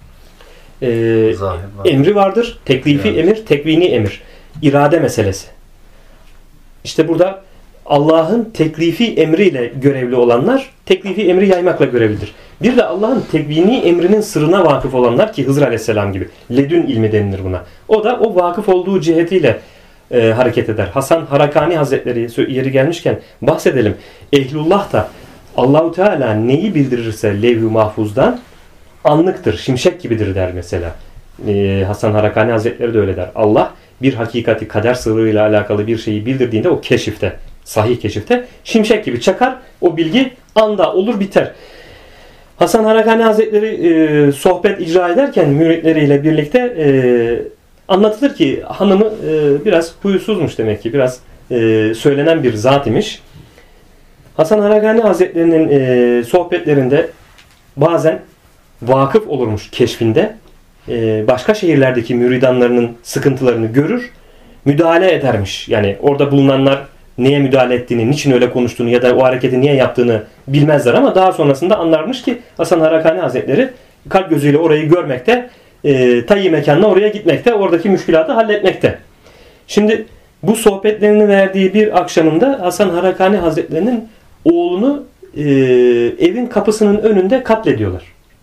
emri vardır. Teklifi emir, tekvini emir. İrade meselesi. İşte burada Allah'ın teklifi emriyle görevli olanlar teklifi emri yaymakla görevlidir. Bir de Allah'ın tekvini emrinin sırrına vakıf olanlar, ki Hızır Aleyhisselam gibi ledün ilmi denilir buna. O da o vakıf olduğu cihetiyle hareket eder. Hasan Harakani Hazretleri yeri gelmişken bahsedelim. Ehlullah da Allahu Teala neyi bildirirse levh-i mahfuzdan anlıktır, şimşek gibidir der mesela. Hasan Harakani Hazretleri de öyle der. Allah bir hakikati, kader sırrıyla alakalı bir şeyi bildirdiğinde o keşifte, sahih keşifte şimşek gibi çakar, o bilgi anda olur biter. Hasan Harakani Hazretleri sohbet icra ederken müritleriyle birlikte anlatılır ki hanımı biraz huysuzmuş demek ki, biraz söylenen bir zat imiş. Hasan Harakani Hazretleri'nin sohbetlerinde bazen vakıf olurmuş keşfinde. Başka şehirlerdeki müridanlarının sıkıntılarını görür, müdahale edermiş. Yani orada bulunanlar neye müdahale ettiğini, niçin öyle konuştuğunu ya da o hareketi niye yaptığını bilmezler ama daha sonrasında anlarmış ki Hasan Harakani Hazretleri kalp gözüyle orayı görmekte, tayyi mekanına oraya gitmekte, oradaki müşkülatı halletmekte. Şimdi bu sohbetlerini verdiği bir akşamında Hasan Harakani Hazretleri'nin oğlunu evin kapısının önünde katlediyorlar.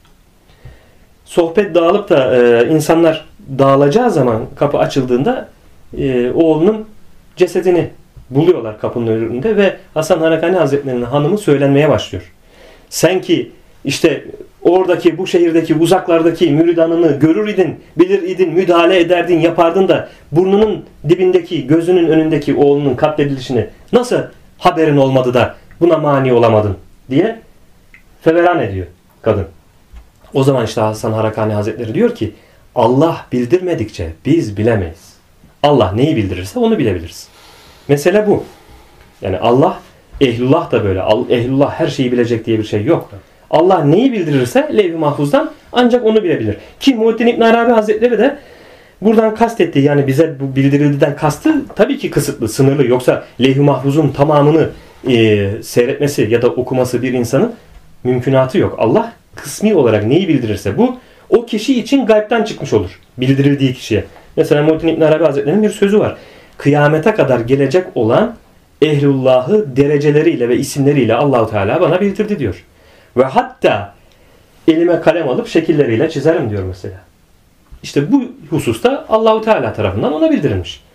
Sohbet dağılıp da insanlar dağılacağı zaman kapı açıldığında oğlunun cesedini buluyorlar kapının önünde ve Hasan Harakani Hazretleri'nin hanımı söylenmeye başlıyor. Sen ki işte oradaki, bu şehirdeki, uzaklardaki müridanını görür idin, bilir idin, müdahale ederdin, yapardın da burnunun dibindeki, gözünün önündeki oğlunun katledilişini nasıl haberin olmadı da buna mani olamadın diye feveran ediyor kadın. O zaman işte Hasan Harakani Hazretleri diyor ki Allah bildirmedikçe biz bilemeyiz. Allah neyi bildirirse onu bilebiliriz. Mesele bu. Yani Allah, ehlullah da böyle. Ehlullah her şeyi bilecek diye bir şey yok. Allah neyi bildirirse levh-i mahfuzdan ancak onu bilebilir. Ki Muhittin İbn Arabi Hazretleri de buradan kastetti. Yani bize bu bildirildiden kastı tabii ki kısıtlı, sınırlı. Yoksa levh-i mahfuzun tamamını seyretmesi ya da okuması bir insanın mümkünatı yok. Allah kısmi olarak neyi bildirirse bu o kişi için gaybden çıkmış olur. Bildirildiği kişiye. Mesela Muhittin İbn Arabi Hazretleri'nin bir sözü var. Kıyamete kadar gelecek olan ehlullahı dereceleriyle ve isimleriyle Allahu Teala bana bildirdi diyor. Ve hatta elime kalem alıp şekilleriyle çizerim diyor mesela. İşte bu hususta Allahu Teala tarafından ona bildirilmiş.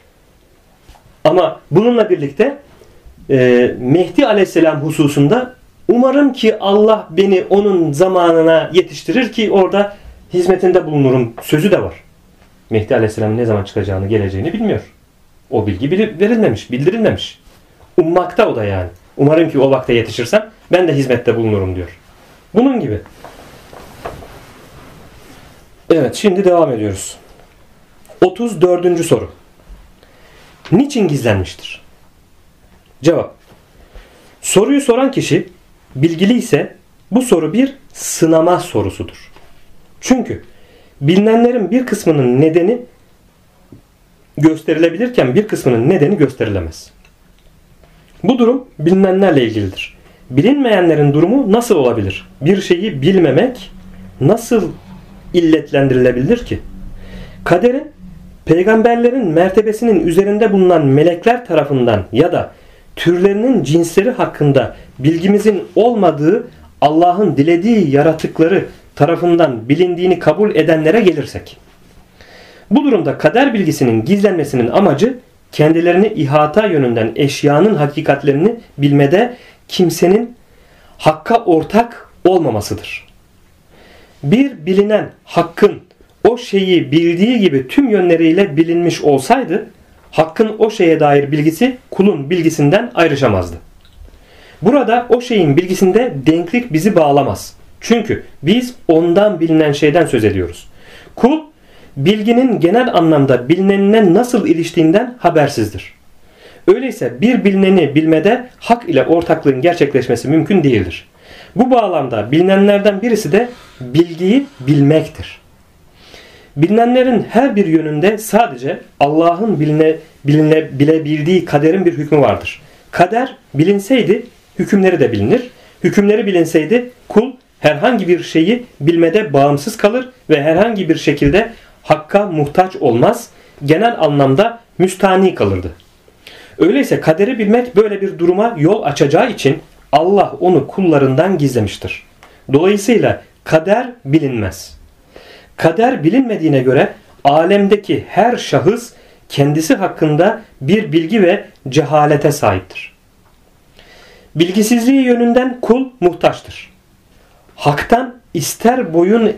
Ama bununla birlikte Mehdi Aleyhisselam hususunda umarım ki Allah beni onun zamanına yetiştirir ki orada hizmetinde bulunurum sözü de var. Mehdi Aleyhisselam'ın ne zaman çıkacağını, geleceğini bilmiyor. O bilgi verilmemiş, bildirilmemiş. Ummakta o da yani. Umarım ki o vakte yetişirsem ben de hizmette bulunurum diyor. Bunun gibi. Evet, şimdi devam ediyoruz. 34. soru. Niçin gizlenmiştir? Cevap. Soruyu soran kişi bilgili ise bu soru bir sınama sorusudur. Çünkü bilinenlerin bir kısmının nedeni gösterilebilirken bir kısmının nedeni gösterilemez. Bu durum bilinenlerle ilgilidir. Bilinmeyenlerin durumu nasıl olabilir? Bir şeyi bilmemek nasıl illetlendirilebilir ki? Kaderin peygamberlerin mertebesinin üzerinde bulunan melekler tarafından ya da türlerinin cinsleri hakkında bilgimizin olmadığı Allah'ın dilediği yaratıkları tarafından bilindiğini kabul edenlere gelirsek. Bu durumda kader bilgisinin gizlenmesinin amacı kendilerini ihata yönünden eşyanın hakikatlerini bilmede kimsenin Hakka ortak olmamasıdır. Bir bilinen hakkın o şeyi bildiği gibi tüm yönleriyle bilinmiş olsaydı, hakkın o şeye dair bilgisi kulun bilgisinden ayrışamazdı. Burada o şeyin bilgisinde denklik bizi bağlamaz. Çünkü biz ondan bilinen şeyden söz ediyoruz. Kul, bilginin genel anlamda bilinenine nasıl iliştiğinden habersizdir. Öyleyse bir bilineni bilmede hak ile ortaklığın gerçekleşmesi mümkün değildir. Bu bağlamda bilinenlerden birisi de bilgiyi bilmektir. Bilinenlerin her bir yönünde sadece Allah'ın bilebildiği kaderin bir hükmü vardır. Kader bilinseydi hükümleri de bilinir. Hükümleri bilinseydi kul herhangi bir şeyi bilmede bağımsız kalır ve herhangi bir şekilde hakka muhtaç olmaz. Genel anlamda müstani kalırdı. Öyleyse kaderi bilmek böyle bir duruma yol açacağı için Allah onu kullarından gizlemiştir. Dolayısıyla kader bilinmez. Kader bilinmediğine göre alemdeki her şahıs kendisi hakkında bir bilgi ve cehalete sahiptir. Bilgisizliği yönünden kul muhtaçtır. Haktan ister boyun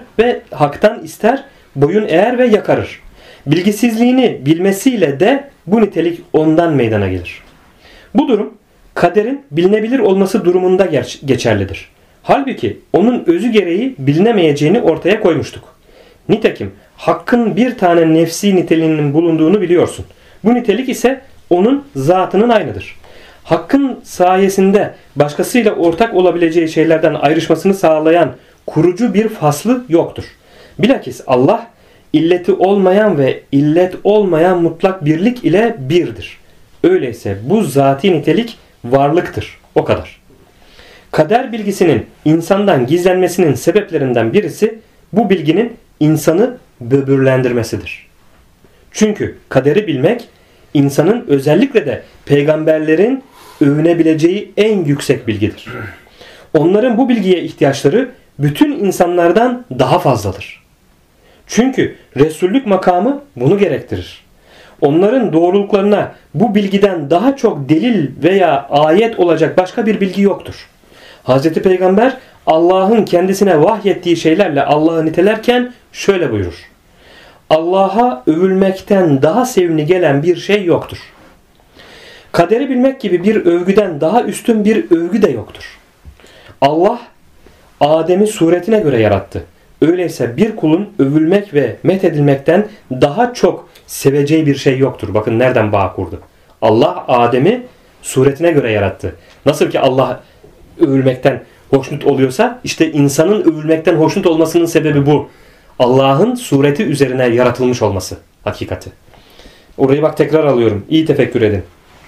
eğer ve yakarır. Bilgisizliğini bilmesiyle de bu nitelik ondan meydana gelir. Bu durum kaderin bilinebilir olması durumunda geçerlidir. Halbuki onun özü gereği bilinemeyeceğini ortaya koymuştuk. Nitekim hakkın bir tane nefsi niteliğinin bulunduğunu biliyorsun. Bu nitelik ise onun zatının aynıdır. Hakkın sayesinde başkasıyla ortak olabileceği şeylerden ayrışmasını sağlayan kurucu bir faslı yoktur. Bilakis Allah illeti olmayan ve illet olmayan mutlak birlik ile birdir. Öyleyse bu zati nitelik varlıktır. O kadar. Kader bilgisinin insandan gizlenmesinin sebeplerinden birisi bu bilginin insanı böbürlendirmesidir. Çünkü kaderi bilmek insanın özellikle de peygamberlerin övünebileceği en yüksek bilgidir. Onların bu bilgiye ihtiyaçları bütün insanlardan daha fazladır. Çünkü Resullük makamı bunu gerektirir. Onların doğruluklarına bu bilgiden daha çok delil veya ayet olacak başka bir bilgi yoktur. Hz. Peygamber Allah'ın kendisine vahyettiği şeylerle Allah'ı nitelerken şöyle buyurur. Allah'a övülmekten daha sevimli gelen bir şey yoktur. Kaderi bilmek gibi bir övgüden daha üstün bir övgü de yoktur. Allah Adem'i suretine göre yarattı. Öyleyse bir kulun övülmek ve methedilmekten daha çok seveceği bir şey yoktur. Bakın nereden bağ kurdu. Allah Adem'i suretine göre yarattı. Nasıl ki Allah övülmekten hoşnut oluyorsa işte insanın övülmekten hoşnut olmasının sebebi bu. Allah'ın sureti üzerine yaratılmış olması hakikati. Orayı bak tekrar alıyorum. İyi tefekkür edin.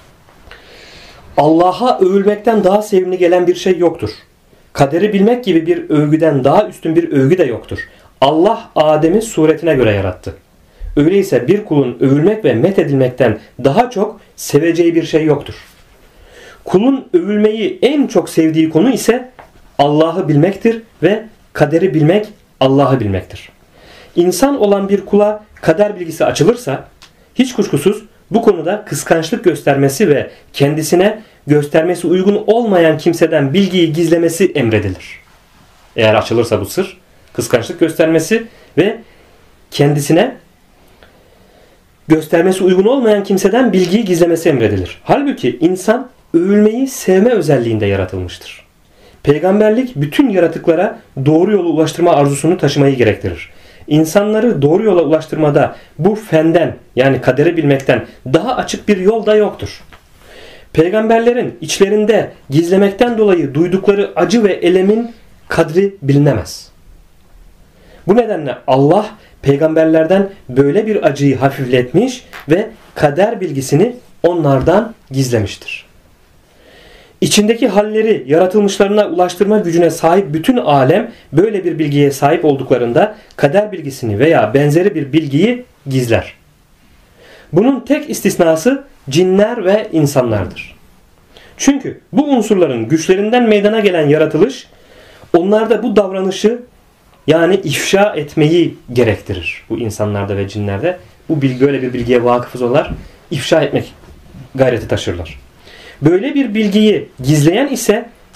Allah'a övülmekten daha sevimli gelen bir şey yoktur. Kaderi bilmek gibi bir övgüden daha üstün bir övgü de yoktur. Allah Adem'i suretine göre yarattı. Öyleyse bir kulun övülmek ve methedilmekten daha çok seveceği bir şey yoktur. Kulun övülmeyi en çok sevdiği konu ise Allah'ı bilmektir ve kaderi bilmek Allah'ı bilmektir. İnsan olan bir kula kader bilgisi açılırsa hiç kuşkusuz bu konuda kıskançlık göstermesi ve kendisine göstermesi uygun olmayan kimseden bilgiyi gizlemesi emredilir. Eğer açılırsa bu sır, kıskançlık göstermesi ve kendisine göstermesi uygun olmayan kimseden bilgiyi gizlemesi emredilir. Halbuki insan övülmeyi sevme özelliğinde yaratılmıştır. Peygamberlik bütün yaratıklara doğru yola ulaştırma arzusunu taşımayı gerektirir. İnsanları doğru yola ulaştırmada bu fenden yani kaderi bilmekten daha açık bir yol da yoktur. Peygamberlerin içlerinde gizlemekten dolayı duydukları acı ve elemin kadri bilinemez. Bu nedenle Allah peygamberlerden böyle bir acıyı hafifletmiş ve kader bilgisini onlardan gizlemiştir. İçindeki halleri yaratılmışlarına ulaştırma gücüne sahip bütün alem böyle bir bilgiye sahip olduklarında kader bilgisini veya benzeri bir bilgiyi gizler. Bunun tek istisnası cinler ve insanlardır. Çünkü bu unsurların güçlerinden meydana gelen yaratılış onlarda bu davranışı yani ifşa etmeyi gerektirir. Bu insanlarda ve cinlerde bu bilgi, böyle bir bilgiye vakıfız olanlar ifşa etmek gayreti taşırlar. Böyle bir bilgiyi gizleyen ise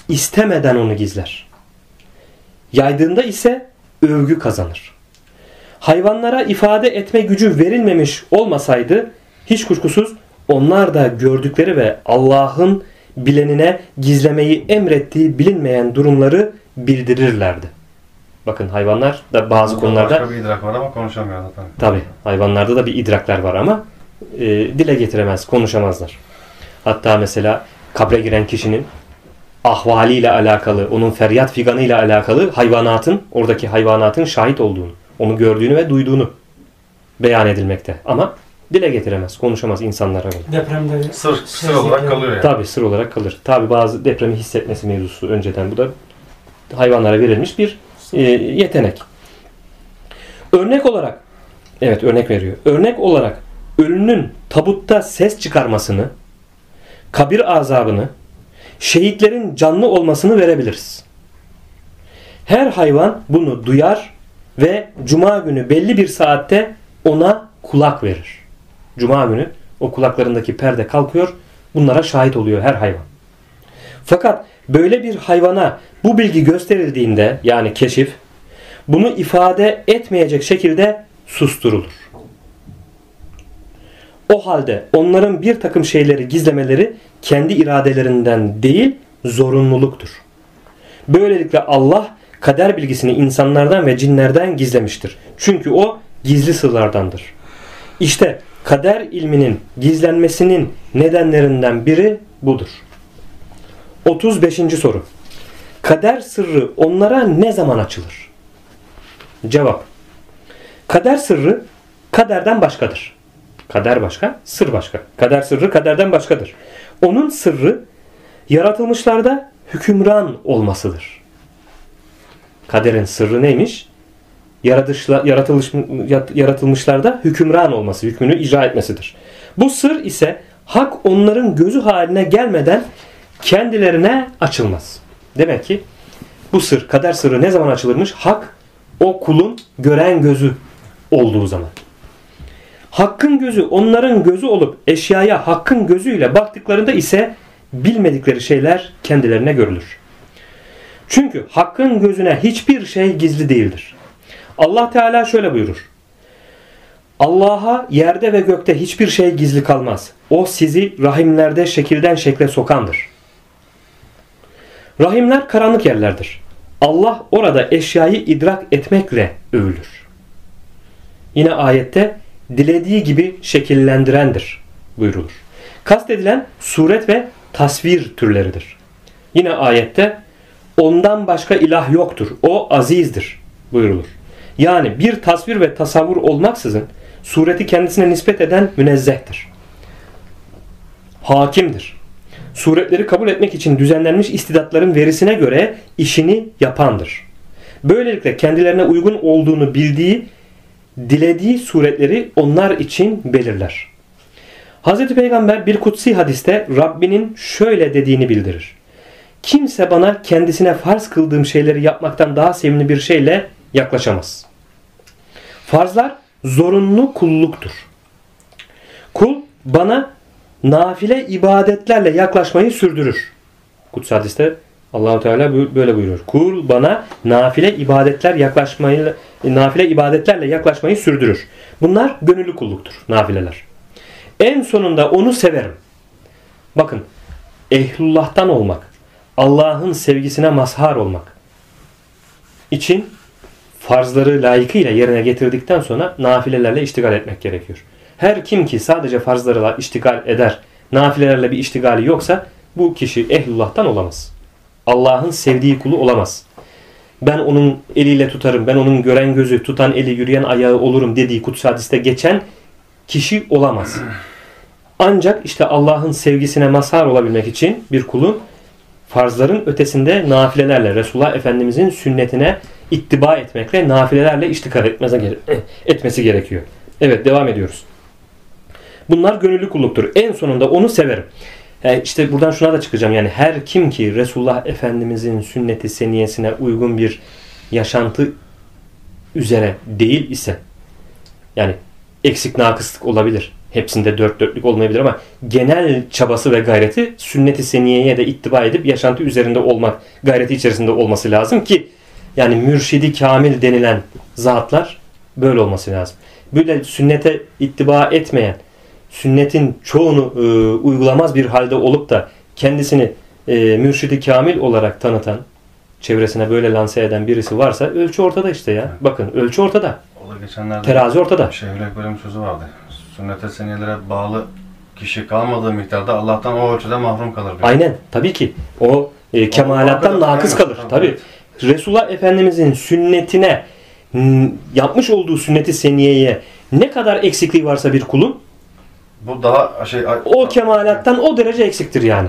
istemeden onu gizler. Yaydığında ise övgü kazanır. Hayvanlara ifade etme gücü verilmemiş olmasaydı hiç kuşkusuz onlar da gördükleri ve Allah'ın bilenine gizlemeyi emrettiği bilinmeyen durumları bildirirlerdi. Bakın hayvanlar da bazı konularda... Başka bir idrak var ama konuşamıyor zaten. Tabii hayvanlarda da bir idrakler var ama dile getiremez, konuşamazlar. Hatta mesela kabre giren kişinin ahvaliyle alakalı, onun feryat figanıyla alakalı oradaki hayvanatın şahit olduğunu, onu gördüğünü ve duyduğunu beyan edilmekte. Ama dile getiremez, konuşamaz insanlara göre. Depremde Sır olarak kalıyor yani. Tabii sır olarak kalır. Tabii bazı depremi hissetmesi mevzusu önceden. Bu da hayvanlara verilmiş bir yetenek. Örnek olarak, evet örnek veriyor. Örnek olarak ölünün tabutta ses çıkarmasını, kabir azabını, şehitlerin canlı olmasını verebiliriz. Her hayvan bunu duyar ve cuma günü belli bir saatte ona kulak verir. Cuma günü o kulaklarındaki perde kalkıyor, bunlara şahit oluyor her hayvan. Fakat böyle bir hayvana bu bilgi gösterildiğinde, yani keşif, bunu ifade etmeyecek şekilde susturulur. O halde onların bir takım şeyleri gizlemeleri kendi iradelerinden değil, zorunluluktur. Böylelikle Allah kader bilgisini insanlardan ve cinlerden gizlemiştir. Çünkü o gizli sırlardandır. İşte kader ilminin gizlenmesinin nedenlerinden biri budur. 35. soru. Kader sırrı onlara ne zaman açılır? Cevap. Kader sırrı kaderden başkadır. Kader başka, sır başka. Kader sırrı kaderden başkadır. Onun sırrı yaratılmışlarda hükümran olmasıdır. Kaderin sırrı neymiş? Yaratılmışlarda hükümran olması, hükmünü icra etmesidir. Bu sır ise hak onların gözü haline gelmeden kendilerine açılmaz. Demek ki bu sır, kader sırrı ne zaman açılırmış? Hak o kulun gören gözü olduğu zaman. Hakkın gözü onların gözü olup eşyaya hakkın gözüyle baktıklarında ise bilmedikleri şeyler kendilerine görülür. Çünkü hakkın gözüne hiçbir şey gizli değildir. Allah Teala şöyle buyurur. Allah'a yerde ve gökte hiçbir şey gizli kalmaz. O sizi rahimlerde şekilden şekle sokandır. Rahimler karanlık yerlerdir. Allah orada eşyayı idrak etmekle övülür. Yine ayette dilediği gibi şekillendirendir buyrulur. Kastedilen suret ve tasvir türleridir. Yine ayette ondan başka ilah yoktur. O azizdir buyrulur. Yani bir tasvir ve tasavvur olmaksızın sureti kendisine nispet eden münezzehtir. Hakimdir. Suretleri kabul etmek için düzenlenmiş istidatların verisine göre işini yapandır. Böylelikle kendilerine uygun olduğunu bildiği, dilediği suretleri onlar için belirler. Hz. Peygamber bir kutsi hadiste Rabbinin şöyle dediğini bildirir. Kimse bana kendisine farz kıldığım şeyleri yapmaktan daha sevimli bir şeyle yaklaşamaz. Farzlar zorunlu kulluktur. Kul bana nafile ibadetlerle yaklaşmayı sürdürür. Kutsi hadiste Allah-u Teala böyle buyuruyor. Kul bana nafile ibadetlerle yaklaşmayı sürdürür. Bunlar gönüllü kulluktur, nafileler. En sonunda onu severim. Bakın, ehlullah'tan olmak, Allah'ın sevgisine mazhar olmak için farzları layıkıyla yerine getirdikten sonra nafilelerle iştigal etmek gerekiyor. Her kim ki sadece farzlarla iştigal eder, nafilelerle bir iştigali yoksa bu kişi ehlullah'tan olamaz. Allah'ın sevdiği kulu olamaz. Ben onun eliyle tutarım, ben onun gören gözü, tutan eli, yürüyen ayağı olurum dediği kutsi hadiste geçen kişi olamaz. Ancak işte Allah'ın sevgisine mazhar olabilmek için bir kulun farzların ötesinde nafilelerle, Resulullah Efendimizin sünnetine ittiba etmekle, nafilelerle iştikal etmesi gerekiyor. Evet, devam ediyoruz. Bunlar gönüllü kulluktur. En sonunda onu severim. İşte buradan şuna da çıkacağım. Yani her kim ki Resulullah Efendimizin sünneti seniyesine uygun bir yaşantı üzere değil ise, yani eksik nakıslık olabilir. Hepsinde dört dörtlük olmayabilir ama genel çabası ve gayreti sünnet-i seniyeye de ittiba edip yaşantı üzerinde olmak gayreti içerisinde olması lazım ki yani mürşidi kamil denilen zatlar böyle olması lazım. Böyle sünnete ittiba etmeyen, sünnetin çoğunu uygulamaz bir halde olup da kendisini mürşidi kamil olarak tanıtan, çevresine böyle lanse eden birisi varsa ölçü ortada işte ya. Bakın ölçü ortada. O da geçenlerde Terazi ortada. Şeyhül Ekber'in sözü vardı. Sünnet-i seniyelere bağlı kişi kalmadığı miktarda Allah'tan o ölçüde mahrum kalır diyor. Aynen. Tabii ki. O kemalattan nakıs kalır. Tabii. Resulullah Efendimizin sünnetine yapmış olduğu sünnet-i seniyeye ne kadar eksikliği varsa bir kulun bu daha o kemalattan o derece eksiktir yani.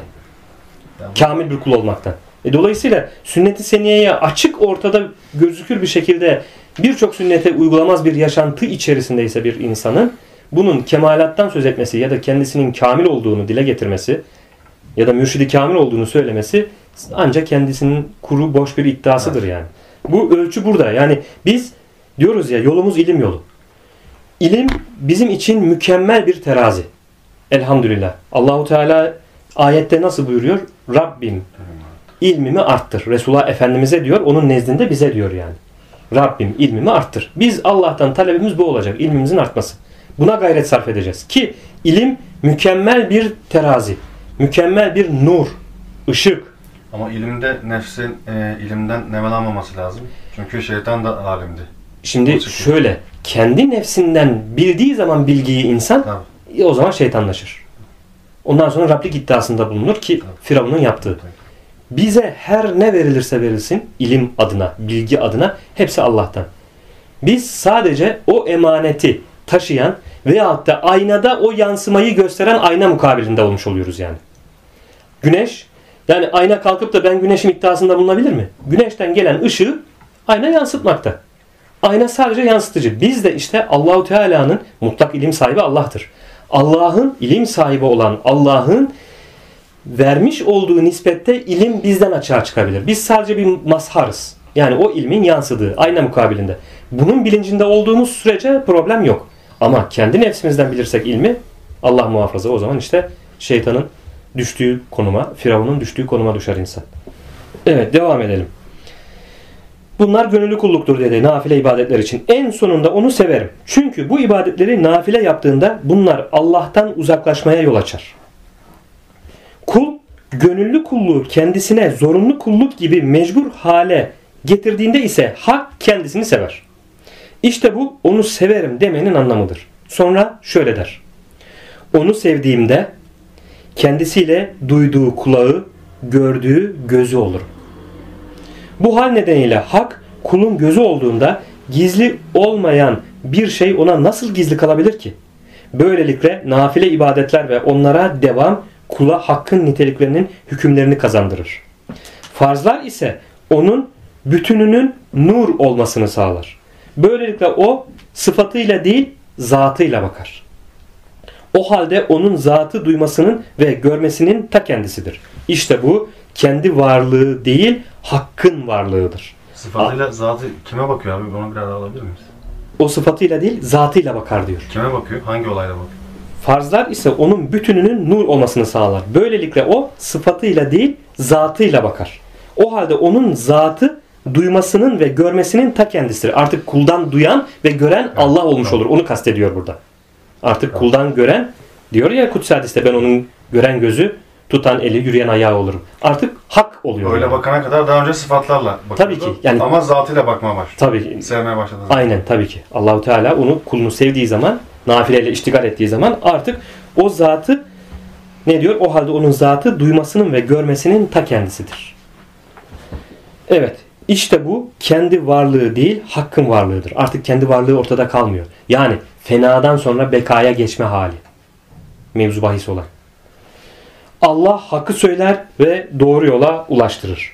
Kamil bir kul olmaktan. Dolayısıyla sünnet-i seniyeye açık ortada gözükür bir şekilde birçok sünnete uygulamaz bir yaşantı içerisindeyse bir insanın bunun kemalattan söz etmesi ya da kendisinin kamil olduğunu dile getirmesi ya da mürşidi kamil olduğunu söylemesi ancak kendisinin kuru boş bir iddiasıdır yani. Bu ölçü burada. Yani biz diyoruz ya yolumuz ilim yolu. İlim bizim için mükemmel bir terazi. Elhamdülillah. Allahu Teala ayette nasıl buyuruyor? Rabbim ilmimi arttır. Resulullah Efendimiz'e diyor, onun nezdinde bize diyor yani. Rabbim ilmimi arttır. Biz Allah'tan talebimiz bu olacak. İlmimizin artması. Buna gayret sarf edeceğiz. Ki ilim mükemmel bir terazi. Mükemmel bir nur, ışık. Ama ilimde nefsin ilimden nevelanmaması lazım. Çünkü şeytan da alimdi. Şimdi şöyle, kendi nefsinden bildiği zaman bilgiyi insan o zaman şeytanlaşır. Ondan sonra Rablik iddiasında bulunur ki Firavun'un yaptığı. Bize her ne verilirse verilsin ilim adına, bilgi adına hepsi Allah'tan. Biz sadece o emaneti taşıyan veyahut da aynada o yansımayı gösteren ayna mukabilinde olmuş oluyoruz yani. Güneş, yani ayna kalkıp da ben güneşim iddiasında bulunabilir mi? Güneşten gelen ışığı ayna yansıtmakta. Ayna sadece yansıtıcı. Biz de işte Allahu Teala'nın mutlak ilim sahibi Allah'tır. Allah'ın ilim sahibi olan Allah'ın vermiş olduğu nispette ilim bizden açığa çıkabilir. Biz sadece bir mazharız. Yani o ilmin yansıdığı ayna mukabilinde. Bunun bilincinde olduğumuz sürece problem yok. Ama kendi nefsimizden bilirsek ilmi Allah muhafaza o zaman işte şeytanın düştüğü konuma, Firavun'un düştüğü konuma düşer insan. Evet devam edelim. Bunlar gönüllü kulluktur dedi nafile ibadetler için. En sonunda onu severim. Çünkü bu ibadetleri nafile yaptığında bunlar Allah'tan uzaklaşmaya yol açar. Kul gönüllü kulluğu kendisine zorunlu kulluk gibi mecbur hale getirdiğinde ise hak kendisini sever. İşte bu onu severim demenin anlamıdır. Sonra şöyle der. Onu sevdiğimde kendisiyle duyduğu kulağı, gördüğü gözü olurum. Bu hal nedeniyle hak kulun gözü olduğunda gizli olmayan bir şey ona nasıl gizli kalabilir ki? Böylelikle nafile ibadetler ve onlara devam kula hakkın niteliklerinin hükümlerini kazandırır. Farzlar ise onun bütününün nur olmasını sağlar. Böylelikle o sıfatıyla değil zatıyla bakar. O halde onun zatı duymasının ve görmesinin ta kendisidir. İşte bu kendi varlığı değil hakkın varlığıdır. Sıfatıyla zatı kime bakıyor abi? Onu biraz alabilir miyiz? O sıfatıyla değil zatıyla bakar diyor. Kime bakıyor? Hangi olayla bakıyor? Farzlar ise onun bütününün nur olmasını sağlar. Böylelikle o sıfatıyla değil zatıyla bakar. O halde onun zatı duymasının ve görmesinin ta kendisidir. Artık kuldan duyan ve gören Allah olmuş olur. Onu kastediyor burada. Artık kuldan gören diyor ya Kutsi hadiste ben onun gören gözü, tutan eli, yürüyen ayağı olurum. Artık hak oluyor. Öyle yani. Bakana kadar daha önce sıfatlarla bakıyordu. Tabii ki. Yani, ama zatıyla bakmaya başladı. Tabii. Sevmeye başladı. Aynen tabii ki. Allahu Teala onu kulunu sevdiği zaman, nafileyle iştigal ettiği zaman artık o zatı ne diyor? O halde onun zatı duymasının ve görmesinin ta kendisidir. Evet. İşte bu kendi varlığı değil, hakkın varlığıdır. Artık kendi varlığı ortada kalmıyor. Yani fenadan sonra bekaya geçme hali. Mevzu bahis olan. Allah hakkı söyler ve doğru yola ulaştırır.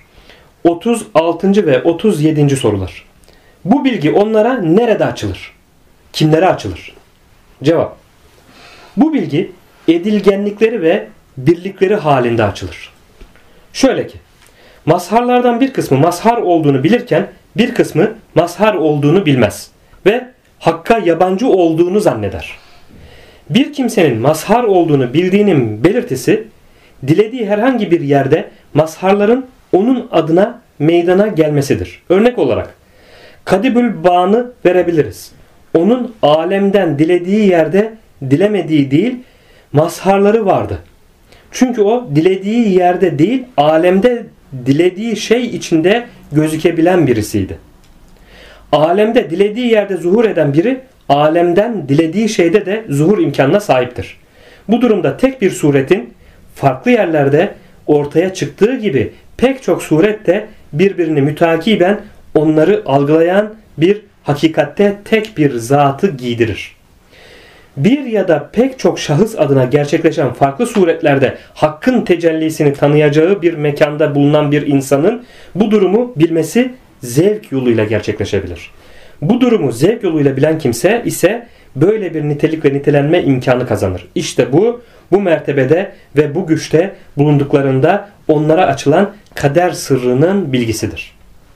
36. ve 37. sorular. Bu bilgi onlara nerede açılır? Kimlere açılır? Cevap. Bu bilgi edilgenlikleri ve birlikleri halinde açılır. Şöyle ki, mazharlardan bir kısmı mazhar olduğunu bilirken bir kısmı mazhar olduğunu bilmez ve hakka yabancı olduğunu zanneder. Bir kimsenin mazhar olduğunu bildiğinin belirtisi, dilediği herhangi bir yerde mazharların onun adına meydana gelmesidir. Örnek olarak Kadibül Bağ'ını verebiliriz. Onun alemden dilediği yerde dilemediği değil, mazharları vardı. Çünkü o dilediği yerde değil, alemde dilediği şey içinde gözükebilen birisiydi. Alemde dilediği yerde zuhur eden biri, alemden dilediği şeyde de zuhur imkanına sahiptir. Bu durumda tek bir suretin farklı yerlerde ortaya çıktığı gibi pek çok suret de birbirini mütakiben onları algılayan bir hakikatte tek bir zatı giydirir. Bir ya da pek çok şahıs adına gerçekleşen farklı suretlerde hakkın tecellisini tanıyacağı bir mekanda bulunan bir insanın bu durumu bilmesi zevk yoluyla gerçekleşebilir. Bu durumu zevk yoluyla bilen kimse ise böyle bir nitelik ve nitelenme imkanı kazanır. İşte bu mertebede ve bu güçte bulunduklarında onlara açılan kader sırrının bilgisidir.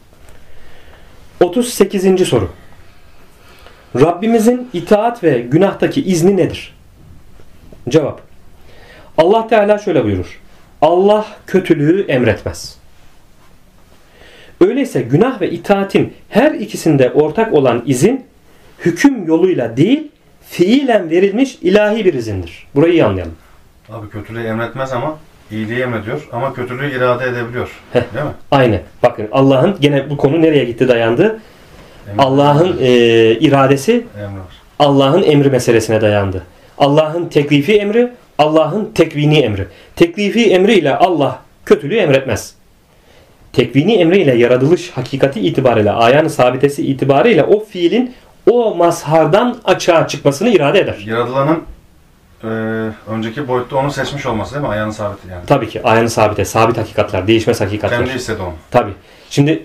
38. soru. Rabbimizin itaat ve günahtaki izni nedir? Cevap. Allah Teala şöyle buyurur. Allah kötülüğü emretmez. Öyleyse günah ve itaatin her ikisinde ortak olan izin hüküm yoluyla değil, fiilen verilmiş ilahi bir izindir. Burayı iyi anlayalım. Abi kötülüğü emretmez ama iyiliği emrediyor ama kötülüğü irade edebiliyor. Değil mi? Aynen. Bakın Allah'ın gene bu konu nereye gitti dayandı? Allah'ın iradesi Allah'ın emri meselesine dayandı. Allah'ın teklifi emri, Allah'ın tekvini emri. Teklifi emriyle Allah kötülüğü emretmez. Tekvini emriyle yaratılış hakikati itibariyle, ayağın sabitesi itibariyle o fiilin o mazhardan açığa çıkmasını irade eder. Yaratılanın önceki boyutta onu seçmiş olması değil mi? Ayağın sabiti yani. Tabii ki ayağın sabite, sabit hakikatler, değişmez hakikatler. Kendi istedi onu. Tabii. Şimdi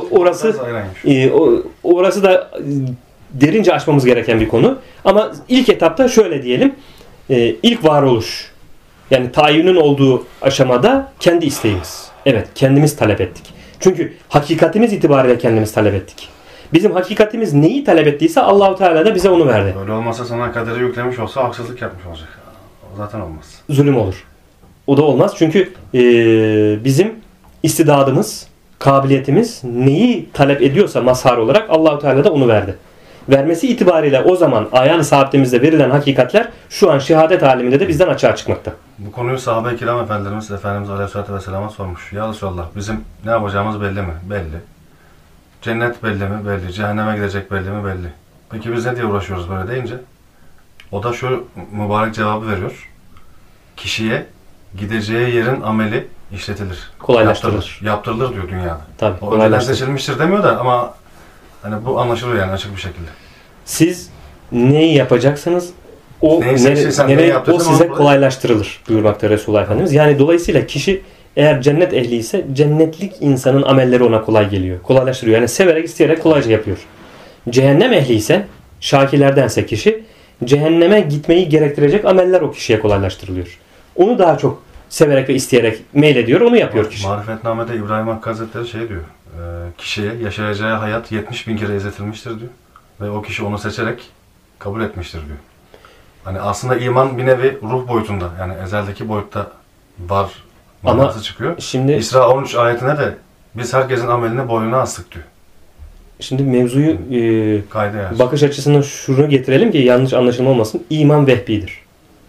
orası da derince açmamız gereken bir konu. Ama ilk etapta şöyle diyelim. İlk varoluş. Yani tayyünün olduğu aşamada kendi isteğimiz. Evet, kendimiz talep ettik. Çünkü hakikatimiz itibariyle kendimiz talep ettik. Bizim hakikatimiz neyi talep ettiyse Allah-u Teala da bize onu verdi. Öyle olmasa sana kaderi yüklemiş olsa haksızlık yapmış olacak. O zaten olmaz. Zulüm olur. O da olmaz. Çünkü bizim istidadımız, kabiliyetimiz neyi talep ediyorsa mazhar olarak Allah-u Teala da onu verdi. Vermesi itibariyle o zaman ayağın sabitimizde verilen hakikatler şu an şehadet aleminde de bizden açığa çıkmakta. Bu konuyu sahabe-i kiram efendilerimiz Efendimiz Aleyhisselatü Vesselam'a sormuş. Ya Resulallah bizim ne yapacağımız belli mi? Belli. Cennet belli mi? Belli. Cehenneme gidecek belli mi? Belli. Peki biz ne diye uğraşıyoruz böyle deyince? O da şu mübarek cevabı veriyor. Kişiye gideceği yerin ameli işletilir. Kolaylaştırılır. Yaptırılır diyor dünyada. Tabii, o önceden seçilmiştir demiyor da ama hani bu anlaşılıyor yani açık bir şekilde. Siz neyi yapacaksınız? O size kolaylaştırılır buyurmakta Resulullah Efendimiz. Yani dolayısıyla kişi eğer cennet ehli ise cennetlik insanın amelleri ona kolay geliyor. Kolaylaştırıyor. Yani severek isteyerek kolayca yapıyor. Cehennem ehli ise şakilerdense kişi cehenneme gitmeyi gerektirecek ameller o kişiye kolaylaştırılıyor. Onu daha çok severek ve isteyerek meylediyor. Onu yapıyor kişi. Marifetname'de İbrahim Hakkı Hazretleri şey diyor. Kişiye yaşayacağı hayat 70.000 kere izletilmiştir diyor. Ve o kişi onu seçerek kabul etmiştir diyor. Hani aslında iman bir nevi ruh boyutunda yani ezeldeki boyutta var manası çıkıyor. Şimdi İsra 13 ayetine de biz herkesin amelini boynuna astık diyor. Şimdi mevzuyu bakış açısından şunu getirelim ki yanlış anlaşılma olmasın. İman vehbidir.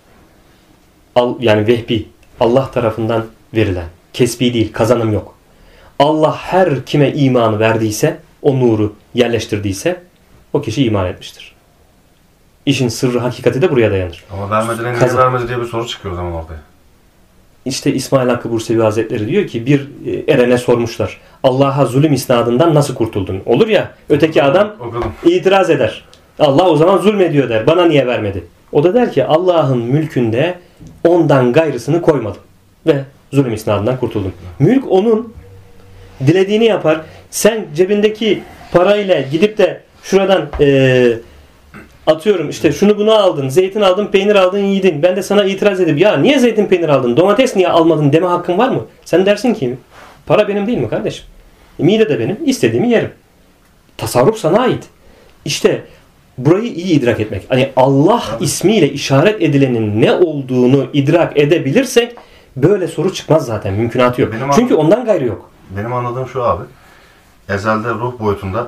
Yani vehbi. Allah tarafından verilen. Kesbi değil. Kazanım yok. Allah her kime imanı verdiyse, o nuru yerleştirdiyse o kişi iman etmiştir. İşin sırrı, hakikati de buraya dayanır. Ama vermediğine niye vermedi diye bir soru çıkıyor o zaman ortaya. İşte İsmail Hakkı Bursevi Hazretleri diyor ki bir erene sormuşlar. Allah'a zulüm isnadından nasıl kurtuldun? Olur ya öteki adam itiraz eder. Allah o zaman zulmediyor der. Bana niye vermedi? O da der ki Allah'ın mülkünde ondan gayrısını koymadım. Ve zulüm isnadından kurtuldum. Mülk onun, dilediğini yapar. Sen cebindeki parayla gidip de şuradan atıyorum işte şunu bunu aldın, zeytin aldın, peynir aldın, yedin. Ben de sana itiraz edip ya niye zeytin peynir aldın, domates niye almadın deme hakkın var mı? Sen dersin ki para benim değil mi kardeşim? Mide de benim, istediğimi yerim. Tasarruf sana ait. İşte burayı iyi idrak etmek. Hani Allah ismiyle işaret edilenin ne olduğunu idrak edebilirsek böyle soru çıkmaz zaten. Mümkünatı yok. Çünkü ondan gayrı yok. Benim anladığım şu abi. Ezelde ruh boyutunda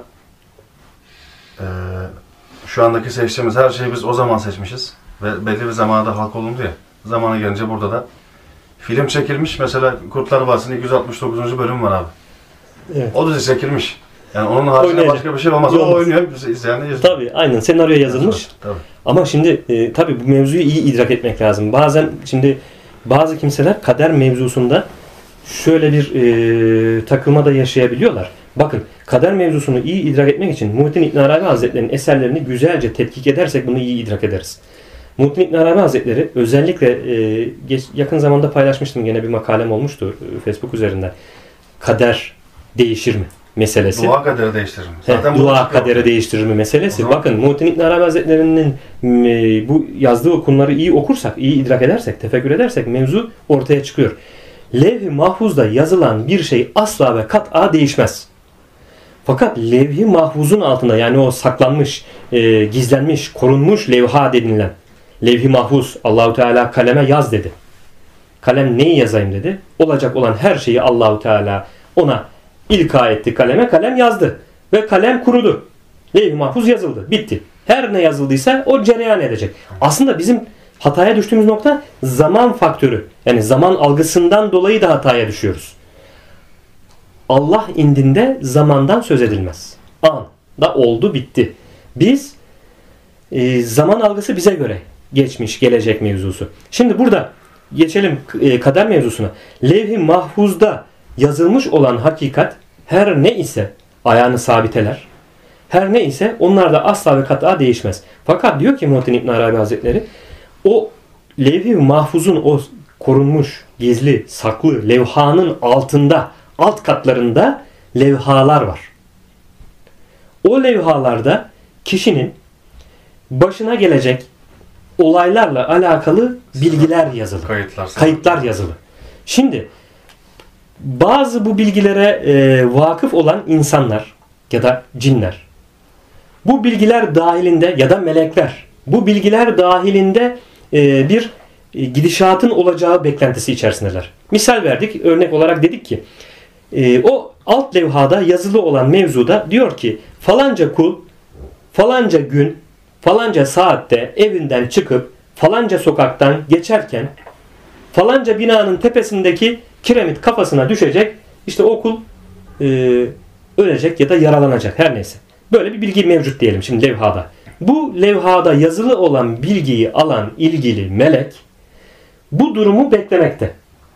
şu andaki seçtiğimiz her şeyi biz o zaman seçmişiz. Ve belli bir zamanda halk olundu ya. Zamanı gelince burada da film çekilmiş. Mesela Kurtlar Vadisi'nin 269. bölüm var abi. Evet. O dizi çekilmiş. Yani onun haricinde başka bir şey olmaz. O oynuyor. İzleyenler izliyor. Tabii aynen senaryo yazılmış. Tabii. Ama şimdi tabii bu mevzuyu iyi idrak etmek lazım. Bazen şimdi bazı kimseler kader mevzusunda şöyle bir takılma da yaşayabiliyorlar. Bakın kader mevzusunu iyi idrak etmek için Muhittin İbn Arabi Hazretleri'nin eserlerini güzelce tetkik edersek bunu iyi idrak ederiz. Muhittin İbn Arabi Hazretleri özellikle yakın zamanda paylaşmıştım, gene bir makalem olmuştu Facebook üzerinden. Kader değişir mi meselesi. Dua kaderi değiştirir mi? Zaten dua kaderi değiştirir mi meselesi. Zaman... Bakın Muhittin İbn Arabi Hazretleri'nin bu yazdığı konuları iyi okursak, iyi idrak edersek, tefekkür edersek mevzu ortaya çıkıyor. Levh-i mahfuzda yazılan bir şey asla ve kat'a değişmez. Fakat levh-i mahfuzun altında, yani o saklanmış, gizlenmiş, korunmuş levha denilen levh-i mahfuz, Allahu Teala kaleme yaz dedi. Kalem neyi yazayım dedi. Olacak olan her şeyi Allahu Teala ona ilka etti kaleme. Kalem yazdı ve kalem kurudu. Levh-i mahfuz yazıldı. Bitti. Her ne yazıldıysa o cereyan edecek. Aslında bizim hataya düştüğümüz nokta zaman faktörü. Yani zaman algısından dolayı da hataya düşüyoruz. Allah indinde zamandan söz edilmez. An da oldu bitti. Biz zaman algısı bize göre geçmiş gelecek mevzusu. Şimdi burada geçelim kader mevzusuna. Levh-i mahfuzda yazılmış olan hakikat her ne ise ayağını sabiteler. Her ne ise onlar da asla ve kat'a değişmez. Fakat diyor ki Muhittin İbn Arabi Hazretleri, o levh-i mahfuzun o korunmuş, gizli, saklı levhanın altında, alt katlarında levhalar var. O levhalarda kişinin başına gelecek olaylarla alakalı bilgiler yazılı. Kayıtlar yazılı. Şimdi bazı bu bilgilere vakıf olan insanlar ya da cinler, bu bilgiler dahilinde ya da melekler, bu bilgiler dahilinde bir gidişatın olacağı beklentisi içerisindeler. Misal verdik, örnek olarak dedik ki o alt levhada yazılı olan mevzuda diyor ki falanca kul falanca gün falanca saatte evinden çıkıp falanca sokaktan geçerken falanca binanın tepesindeki kiremit kafasına düşecek, işte o kul ölecek ya da yaralanacak, her neyse. Böyle bir bilgi mevcut diyelim şimdi levhada. Bu levhada yazılı olan bilgiyi alan ilgili melek bu durumu beklemekte.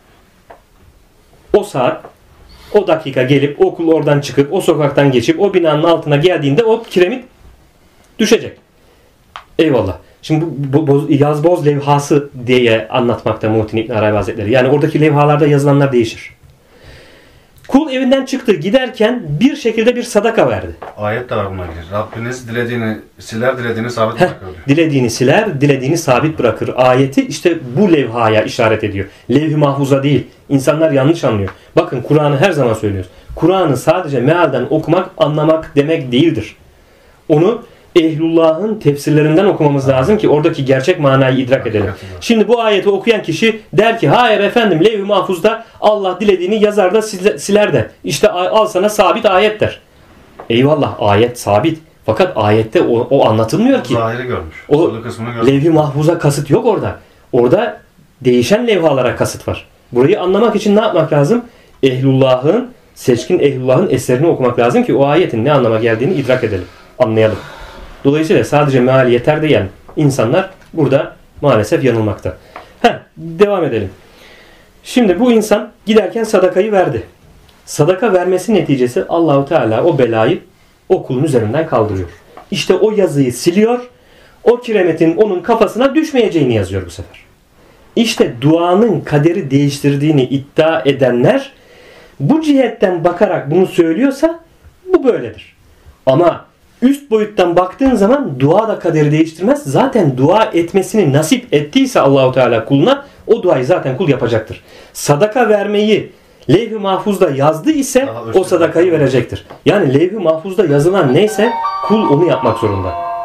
O saat, o dakika gelip o kul oradan çıkıp o sokaktan geçip o binanın altına geldiğinde o kiremit düşecek. Eyvallah. Şimdi bu yazboz levhası diye anlatmakta Muhittin İbn Arabi Hazretleri. Yani oradaki levhalarda yazılanlar değişir. Kul evinden çıktı, giderken bir şekilde bir sadaka verdi. Ayet de var buna gelir. Rabbiniz dilediğini siler, dilediğini sabit bırakır diyor. Dilediğini siler, dilediğini sabit bırakır. Ayeti işte bu levhaya işaret ediyor. Levh-i mahfuza değil. İnsanlar yanlış anlıyor. Bakın Kur'an'ı her zaman söylüyoruz. Kur'an'ı sadece mealden okumak, anlamak demek değildir. Onu ehlullah'ın tefsirlerinden okumamız lazım ki oradaki gerçek manayı idrak edelim. Şimdi bu ayeti okuyan kişi der ki hayır efendim levh-i mahfuzda Allah dilediğini yazar da siler de. İşte al sana sabit ayet der. Eyvallah, ayet sabit. Fakat ayette o anlatılmıyor ki. Zahiri görmüş. O levh-i mahfuza kasıt yok orada. Orada değişen levhalara kasıt var. Burayı anlamak için ne yapmak lazım? Ehlullah'ın, seçkin ehlullah'ın eserini okumak lazım ki o ayetin ne anlama geldiğini idrak edelim. Anlayalım. Dolayısıyla sadece meali yeter diyen insanlar burada maalesef yanılmakta. Devam edelim. Şimdi bu insan giderken sadakayı verdi. Sadaka vermesi neticesi Allahu Teala o belayı o kulun üzerinden kaldırıyor. İşte o yazıyı siliyor. O kiremetin onun kafasına düşmeyeceğini yazıyor bu sefer. İşte duanın kaderi değiştirdiğini iddia edenler bu cihetten bakarak bunu söylüyorsa bu böyledir. Ama üst boyuttan baktığın zaman dua da kaderi değiştirmez. Zaten dua etmesini nasip ettiyse Allahu Teala kuluna o duayı zaten kul yapacaktır. Sadaka vermeyi levh-i mahfuzda yazdı ise o sadakayı verecektir. Yani levh-i mahfuzda yazılan neyse kul onu yapmak zorunda.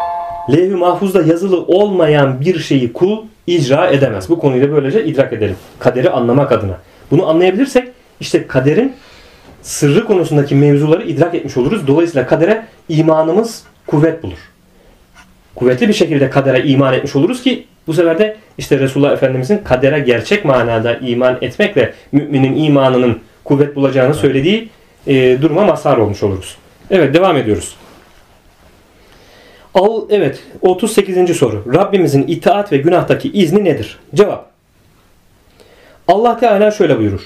Levh-i mahfuzda yazılı olmayan bir şeyi kul icra edemez. Bu konuyu da böylece idrak edelim. Kaderi anlamak adına. Bunu anlayabilirsek işte kaderin sırrı konusundaki mevzuları idrak etmiş oluruz. Dolayısıyla kadere imanımız kuvvet bulur. Kuvvetli bir şekilde kadere iman etmiş oluruz ki bu sefer de işte Resulullah Efendimizin kadere gerçek manada iman etmekle müminin imanının kuvvet bulacağını söylediği duruma mazhar olmuş oluruz. Evet, devam ediyoruz. Evet, 38. soru. Rabbimizin itaat ve günahtaki izni nedir? Cevap. Allah Teala şöyle buyurur.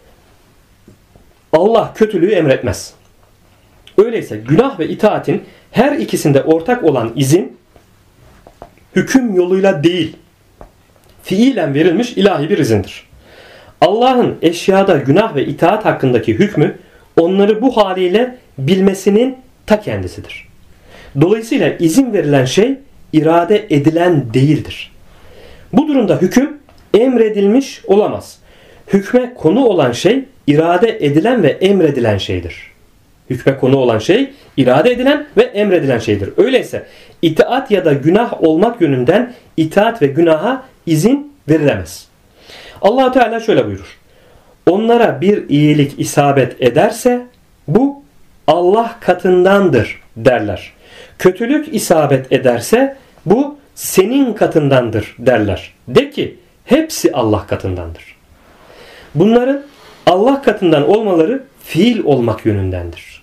Allah kötülüğü emretmez. Öyleyse günah ve itaatin her ikisinde ortak olan izin hüküm yoluyla değil, fiilen verilmiş ilahi bir izindir. Allah'ın eşyada günah ve itaat hakkındaki hükmü onları bu haliyle bilmesinin ta kendisidir. Dolayısıyla izin verilen şey irade edilen değildir. Bu durumda hüküm emredilmiş olamaz. Hükme konu olan şey irade edilen ve emredilen şeydir. Hükme konu olan şey irade edilen ve emredilen şeydir. Öyleyse itaat ya da günah olmak yönünden itaat ve günaha izin verilemez. Allah Teala şöyle buyurur. Onlara bir iyilik isabet ederse bu Allah katındandır derler. Kötülük isabet ederse bu senin katındandır derler. De ki hepsi Allah katındandır. Bunların Allah katından olmaları fiil olmak yönündendir.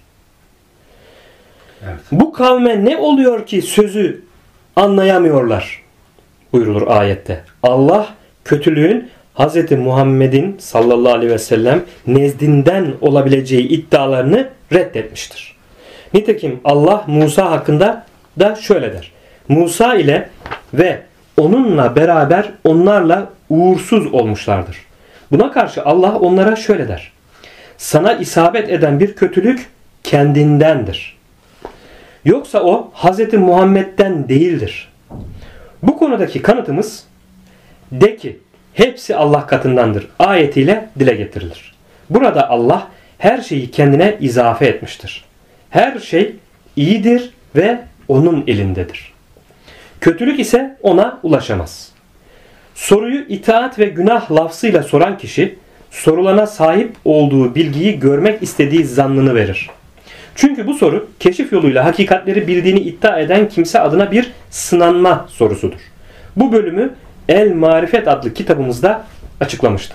Evet. Bu kavme ne oluyor ki sözü anlayamıyorlar buyurulur ayette. Allah kötülüğün Hz. Muhammed'in sallallahu aleyhi ve sellem nezdinden olabileceği iddialarını reddetmiştir. Nitekim Allah Musa hakkında da şöyle der. Musa ile ve onunla beraber onlarla uğursuz olmuşlardır. Buna karşı Allah onlara şöyle der. Sana isabet eden bir kötülük kendindendir. Yoksa o Hz. Muhammed'den değildir. Bu konudaki kanıtımız de ki hepsi Allah katındandır ayetiyle dile getirilir. Burada Allah her şeyi kendine izafe etmiştir. Her şey iyidir ve onun elindedir. Kötülük ise ona ulaşamaz. Soruyu itaat ve günah lafzıyla soran kişi sorulana sahip olduğu bilgiyi görmek istediği zannını verir. Çünkü bu soru keşif yoluyla hakikatleri bildiğini iddia eden kimse adına bir sınanma sorusudur. Bu bölümü El Marifet adlı kitabımızda açıklamıştık.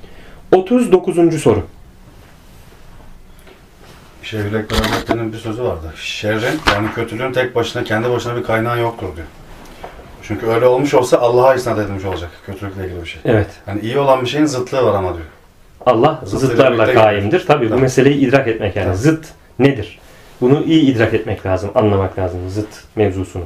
39. soru. Şeyhül Ekber Hazretleri'nin bir sözü vardı. Şerrin yani kötülüğün tek başına kendi başına bir kaynağı yoktur diyor. Çünkü öyle olmuş olsa Allah'a isnat edilmiş olacak kötülükle ilgili bir şey. Evet. Yani iyi olan bir şeyin zıtlığı var ama diyor. Allah zıtlarla kaimdir. Tabii bu meseleyi idrak etmek yani. Zıt nedir? Bunu iyi idrak etmek lazım, anlamak lazım zıt mevzusunu.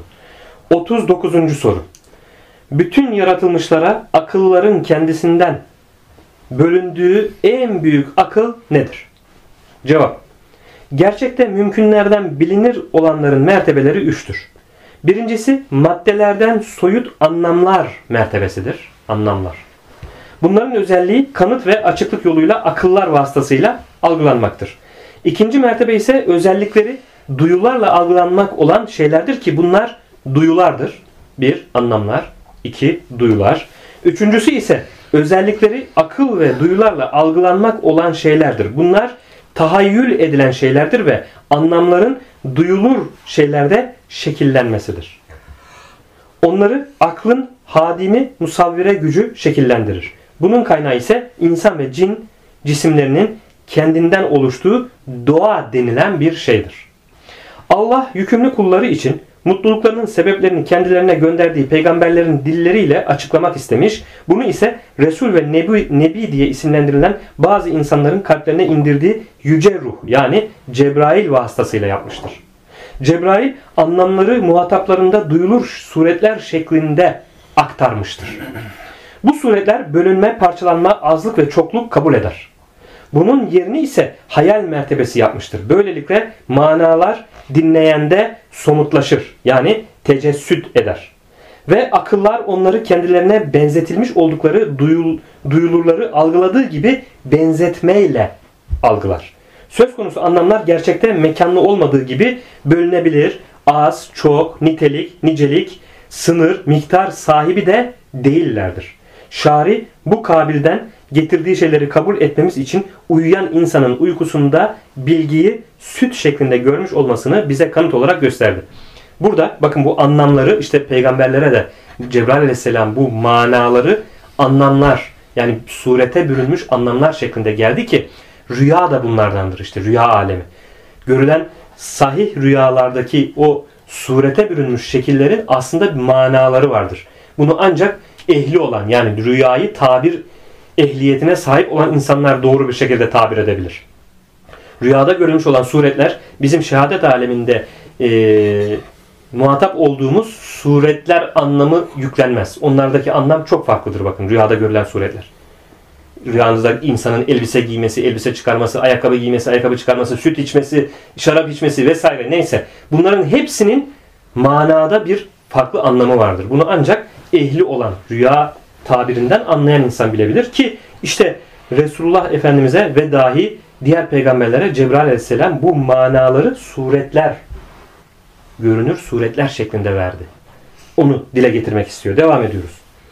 39. soru. Bütün yaratılmışlara akılların kendisinden bölündüğü en büyük akıl nedir? Cevap. Gerçekte mümkünlerden bilinir olanların mertebeleri üçtür. Birincisi maddelerden soyut anlamlar mertebesidir. Anlamlar. Bunların özelliği kanıt ve açıklık yoluyla akıllar vasıtasıyla algılanmaktır. İkinci mertebe ise özellikleri duyularla algılanmak olan şeylerdir ki bunlar duyulardır. 1. Anlamlar. 2. Duyular. Üçüncüsü ise özellikleri akıl ve duyularla algılanmak olan şeylerdir. Bunlar tahayyül edilen şeylerdir ve anlamların duyulur şeylerde şekillenmesidir. Onları aklın hadimi musavvire gücü şekillendirir. Bunun kaynağı ise insan ve cin cisimlerinin kendinden oluştuğu doğa denilen bir şeydir. Allah yükümlü kulları için mutluluklarının sebeplerini kendilerine gönderdiği peygamberlerin dilleriyle açıklamak istemiş. Bunu ise Resul ve Nebi diye isimlendirilen bazı insanların kalplerine indirdiği yüce ruh yani Cebrail vasıtasıyla yapmıştır. Cebrail anlamları muhataplarında duyulur suretler şeklinde aktarmıştır. Bu suretler bölünme, parçalanma, azlık ve çokluk kabul eder. Bunun yerini ise hayal mertebesi yapmıştır. Böylelikle manalar dinleyende somutlaşır. Yani tecessüt eder. Ve akıllar onları kendilerine benzetilmiş oldukları duyulurları algıladığı gibi benzetmeyle algılar. Söz konusu anlamlar gerçekte mekanlı olmadığı gibi bölünebilir, az, çok, nitelik, nicelik, sınır, miktar sahibi de değillerdir. Şari bu kabilden getirdiği şeyleri kabul etmemiz için uyuyan insanın uykusunda bilgiyi süt şeklinde görmüş olmasını bize kanıt olarak gösterdi. Burada bakın bu anlamları işte peygamberlere de Cebrail aleyhisselam bu manaları anlamlar yani surete bürünmüş anlamlar şeklinde geldi ki rüya da bunlardandır işte rüya alemi. Görülen sahih rüyalardaki o surete bürünmüş şekillerin aslında manaları vardır. Bunu ancak ehli olan yani rüyayı tabir ehliyetine sahip olan insanlar doğru bir şekilde tabir edebilir. Rüyada görülmüş olan suretler bizim şehadet aleminde muhatap olduğumuz suretler anlamı yüklenmez. Onlardaki anlam çok farklıdır bakın rüyada görülen suretler. Rüyanızda insanın elbise giymesi, elbise çıkarması, ayakkabı giymesi, ayakkabı çıkarması, süt içmesi, şarap içmesi vesaire neyse. Bunların hepsinin manada bir farklı anlamı vardır. Bunu ancak ehli olan rüya tabirinden anlayan insan bilebilir ki işte Resulullah Efendimiz'e ve dahi diğer peygamberlere Cebrail aleyhisselam bu manaları suretler görünür, suretler şeklinde verdi. Onu dile getirmek istiyor. Devam ediyoruz.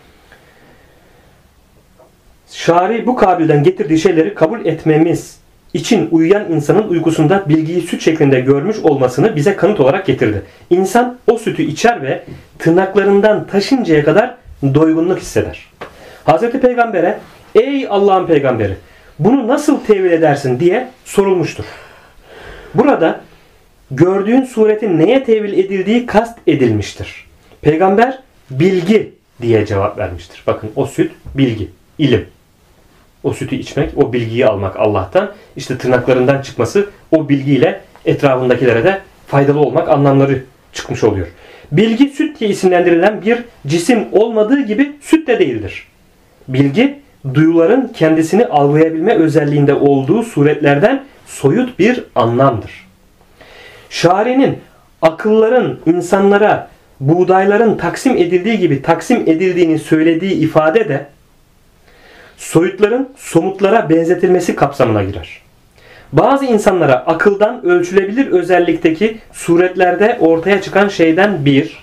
Şari bu kabilden getirdiği şeyleri kabul etmemiz için uyuyan insanın uykusunda bilgiyi süt şeklinde görmüş olmasını bize kanıt olarak getirdi. İnsan o sütü içer ve tırnaklarından taşıncaya kadar doygunluk hisseder. Hazreti Peygamber'e ey Allah'ın peygamberi bunu nasıl tevil edersin diye sorulmuştur. Burada gördüğün suretin neye tevil edildiği kast edilmiştir. Peygamber bilgi diye cevap vermiştir. Bakın o süt bilgi, ilim. O sütü içmek, o bilgiyi almak Allah'tan. İşte tırnaklarından çıkması o bilgiyle etrafındakilere de faydalı olmak anlamları çıkmış oluyor. Bilgi süt diye isimlendirilen bir cisim olmadığı gibi süt de değildir. Bilgi duyuların kendisini algılayabilme özelliğinde olduğu suretlerden soyut bir anlamdır. Şari'nin akılların insanlara buğdayların taksim edildiği gibi taksim edildiğini söylediği ifade de soyutların somutlara benzetilmesi kapsamına girer. Bazı insanlara akıldan ölçülebilir özellikteki suretlerde ortaya çıkan şeyden bir,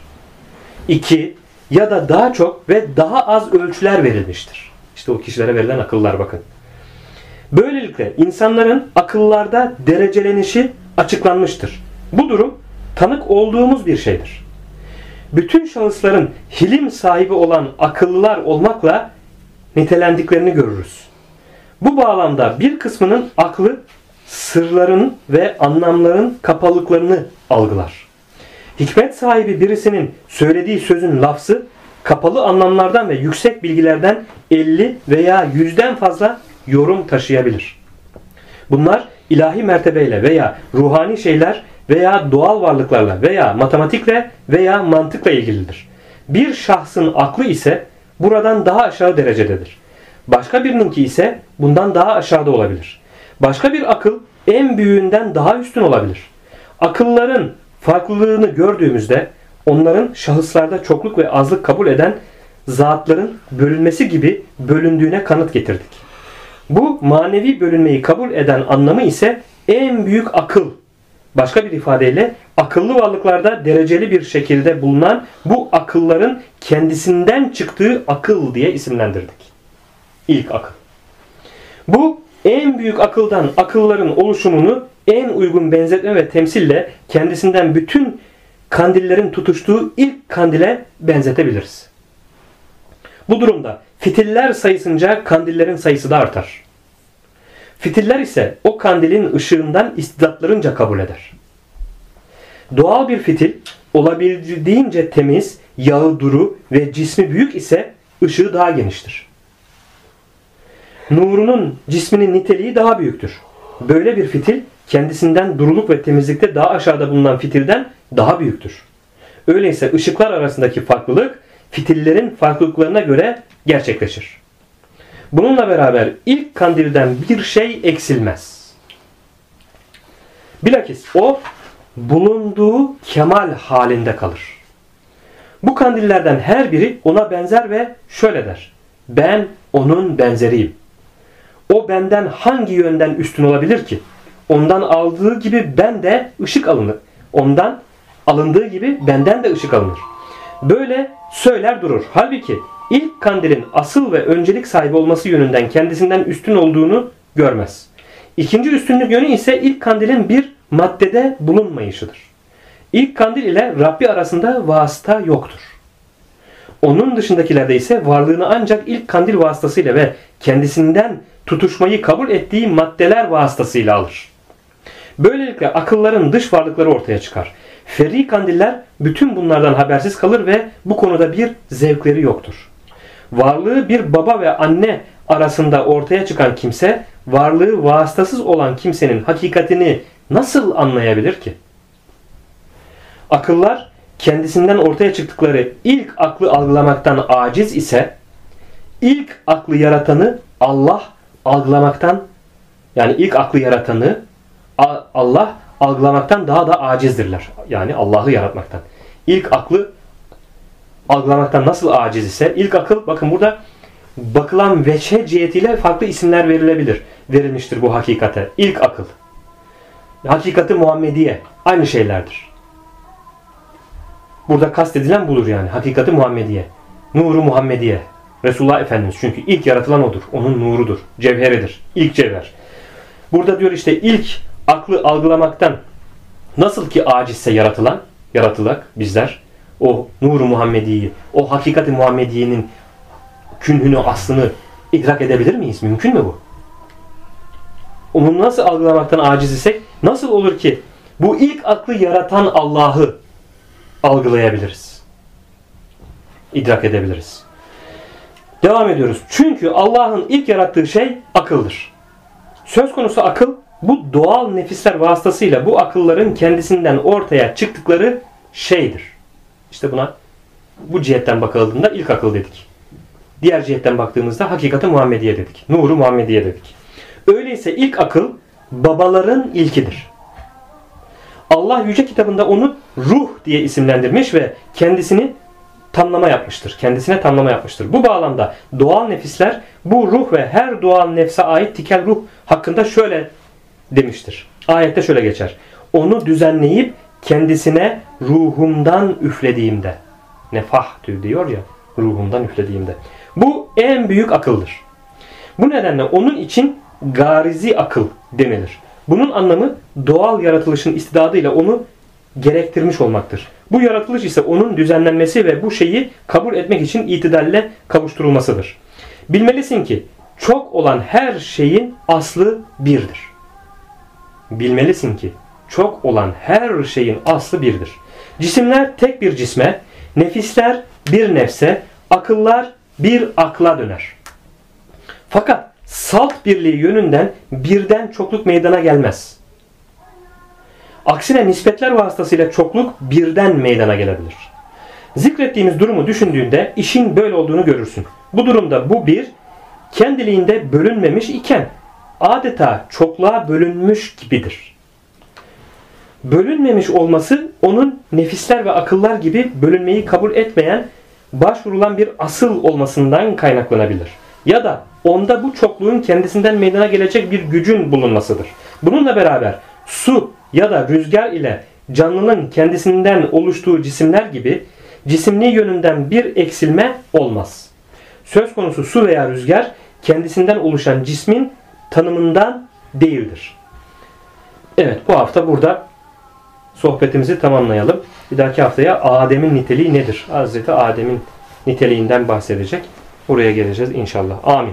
iki ya da daha çok ve daha az ölçüler verilmiştir. İşte o kişilere verilen akıllar bakın. Böylelikle insanların akıllarda derecelenişi açıklanmıştır. Bu durum tanık olduğumuz bir şeydir. Bütün şahısların hilim sahibi olan akıllılar olmakla nitelendiklerini görürüz. Bu bağlamda bir kısmının aklı sırların ve anlamların kapalıklarını algılar. Hikmet sahibi birisinin söylediği sözün lafzı kapalı anlamlardan ve yüksek bilgilerden 50 veya 100'den fazla yorum taşıyabilir. Bunlar ilahi mertebeyle veya ruhani şeyler veya doğal varlıklarla veya matematikle veya mantıkla ilgilidir. Bir şahsın aklı ise buradan daha aşağı derecededir. Başka birininki ise bundan daha aşağıda olabilir. Başka bir akıl en büyüğünden daha üstün olabilir. Akılların farklılığını gördüğümüzde onların şahıslarda çokluk ve azlık kabul eden zatların bölünmesi gibi bölündüğüne kanıt getirdik. Bu manevi bölünmeyi kabul eden anlamı ise en büyük akıl. Başka bir ifadeyle akıllı varlıklarda dereceli bir şekilde bulunan bu akılların kendisinden çıktığı akıl diye isimlendirdik. İlk akıl. Bu en büyük akıldan akılların oluşumunu en uygun benzetme ve temsille kendisinden bütün kandillerin tutuştuğu ilk kandile benzetebiliriz. Bu durumda fitiller sayısınca kandillerin sayısı da artar. Fitiller ise o kandilin ışığından istidatlarınca kabul eder. Doğal bir fitil olabildiğince temiz, yağı duru ve cismi büyük ise ışığı daha geniştir. Nurunun cisminin niteliği daha büyüktür. Böyle bir fitil kendisinden duruluk ve temizlikte daha aşağıda bulunan fitilden daha büyüktür. Öyleyse ışıklar arasındaki farklılık fitillerin farklılıklarına göre gerçekleşir. Bununla beraber ilk kandilden bir şey eksilmez. Bilakis o bulunduğu kemal halinde kalır. Bu kandillerden her biri ona benzer ve şöyle der: ben onun benzeriyim. O benden hangi yönden üstün olabilir ki? Ondan aldığı gibi ben de ışık alınır. Ondan alındığı gibi benden de ışık alınır. Böyle söyler durur. Halbuki ilk kandilin asıl ve öncelik sahibi olması yönünden kendisinden üstün olduğunu görmez. İkinci üstünlük yönü ise ilk kandilin bir maddede bulunmayışıdır. İlk kandil ile Rabbi arasında vasıta yoktur. Onun dışındakilerde ise varlığını ancak ilk kandil vasıtasıyla ve kendisinden tutuşmayı kabul ettiği maddeler vasıtasıyla alır. Böylelikle akılların dış varlıkları ortaya çıkar. Ferri kandiller bütün bunlardan habersiz kalır ve bu konuda bir zevkleri yoktur. Varlığı bir baba ve anne arasında ortaya çıkan kimse, varlığı vasıtasız olan kimsenin hakikatini nasıl anlayabilir ki? Akıllar kendisinden ortaya çıktıkları ilk aklı algılamaktan aciz ise, ilk aklı yaratanı Allah algılamaktan, yani ilk aklı yaratanı Allah algılamaktan daha da acizdirler. Yani Allah'ı yaratmaktan. İlk aklı algılamaktan nasıl aciz ise, ilk akıl, bakın burada bakılan veçhe cihetiyle farklı isimler verilmiştir bu hakikate. İlk akıl. Hakikati Muhammediye. Aynı şeylerdir. Burada kastedilen budur yani. Hakikati Muhammediye. Nuru Muhammediye. Resulullah Efendimiz. Çünkü ilk yaratılan odur. Onun nurudur. Cevheridir. İlk cevher. Burada diyor işte ilk aklı algılamaktan nasıl ki acizse yaratılak bizler, o Nuru Muhammediye'yi, o Hakikati Muhammediye'nin künhünü, aslını idrak edebilir miyiz? Mümkün mü bu? Onu nasıl algılamaktan aciz isek, nasıl olur ki bu ilk aklı yaratan Allah'ı algılayabiliriz? İdrak edebiliriz. Devam ediyoruz. Çünkü Allah'ın ilk yarattığı şey akıldır. Söz konusu akıl, bu doğal nefisler vasıtasıyla bu akılların kendisinden ortaya çıktıkları şeydir. İşte buna bu cihetten bakıldığında ilk akıl dedik. Diğer cihetten baktığımızda Hakikati Muhammediye dedik. Nuru Muhammediye dedik. Öyleyse ilk akıl babaların ilkidir. Allah Yüce Kitabında onu ruh diye isimlendirmiş ve kendisine tamlama yapmıştır. Bu bağlamda doğal nefisler bu ruh ve her doğal nefse ait tikel ruh hakkında şöyle demiştir. Ayette şöyle geçer. Onu düzenleyip kendisine ruhumdan üflediğimde. Nefahtü diyor ya, ruhumdan üflediğimde. Bu en büyük akıldır. Bu nedenle onun için garizi akıl denilir. Bunun anlamı doğal yaratılışın istidadıyla onu gerektirmiş olmaktır. Bu yaratılış ise onun düzenlenmesi ve bu şeyi kabul etmek için itidalle kavuşturulmasıdır. Bilmelisin ki çok olan her şeyin aslı birdir. Bilmelisin ki çok olan her şeyin aslı birdir. Cisimler tek bir cisme, nefisler bir nefse, akıllar bir akla döner. Fakat salt birliği yönünden birden çokluk meydana gelmez. Aksine nispetler vasıtasıyla çokluk birden meydana gelebilir. Zikrettiğimiz durumu düşündüğünde işin böyle olduğunu görürsün. Bu durumda bu bir kendiliğinde bölünmemiş iken adeta çokluğa bölünmüş gibidir. Bölünmemiş olması onun nefisler ve akıllar gibi bölünmeyi kabul etmeyen, başvurulan bir asıl olmasından kaynaklanabilir. Ya da onda bu çokluğun kendisinden meydana gelecek bir gücün bulunmasıdır. Bununla beraber su ya da rüzgar ile canlının kendisinden oluştuğu cisimler gibi cisimli yönünden bir eksilme olmaz. Söz konusu su veya rüzgar kendisinden oluşan cismin tanımından değildir. Evet, bu hafta burada sohbetimizi tamamlayalım. Bir dahaki haftaya Adem'in niteliği nedir? Hazreti Adem'in niteliğinden bahsedecek. Buraya geleceğiz inşallah. Amin.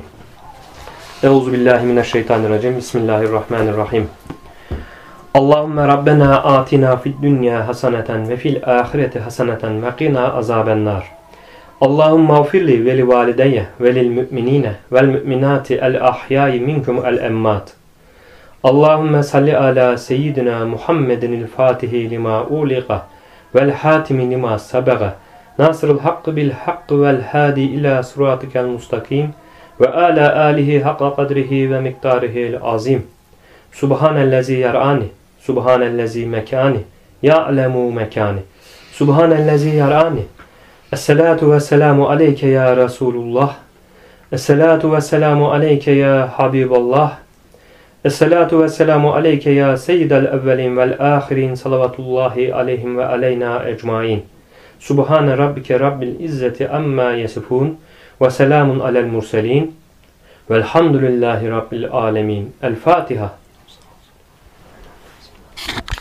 Euzubillahimineşşeytanirracim. Bismillahirrahmanirrahim. Allahümme Rabbena atina fid dünya haseneten ve fil ahireti haseneten ve qina azabennar. Allahümme mağfirli ve li valideyye ve lil müminine vel müminati el ahyai minkum el emmat. Allahümme salli ala seyyidina Muhammedin fatihi lima uliqa vel hatimi lima sabaga nasırıl hakkı bil hakkı vel hadi ila suratikel mustakim ve ala alihi hakka kadrihi ve miktarihil azim. Subhanellezi yar'ani subhanellezi mekani ya'lemu mekani subhanellezi yar'ani. Esselatu ve selamu aleyke ya Resulullah. Esselatu ve selamu aleyke ya Habiballah. Esselatu ve selamu aleyke ya seyyidel evvelin vel ahirin salavatullahi aleyhim ve aleyna ecmain. Subhane rabbike rabbil izzeti amma yasifun ve selamun alel murselin velhamdülillahi rabbil alemin. El Fatiha.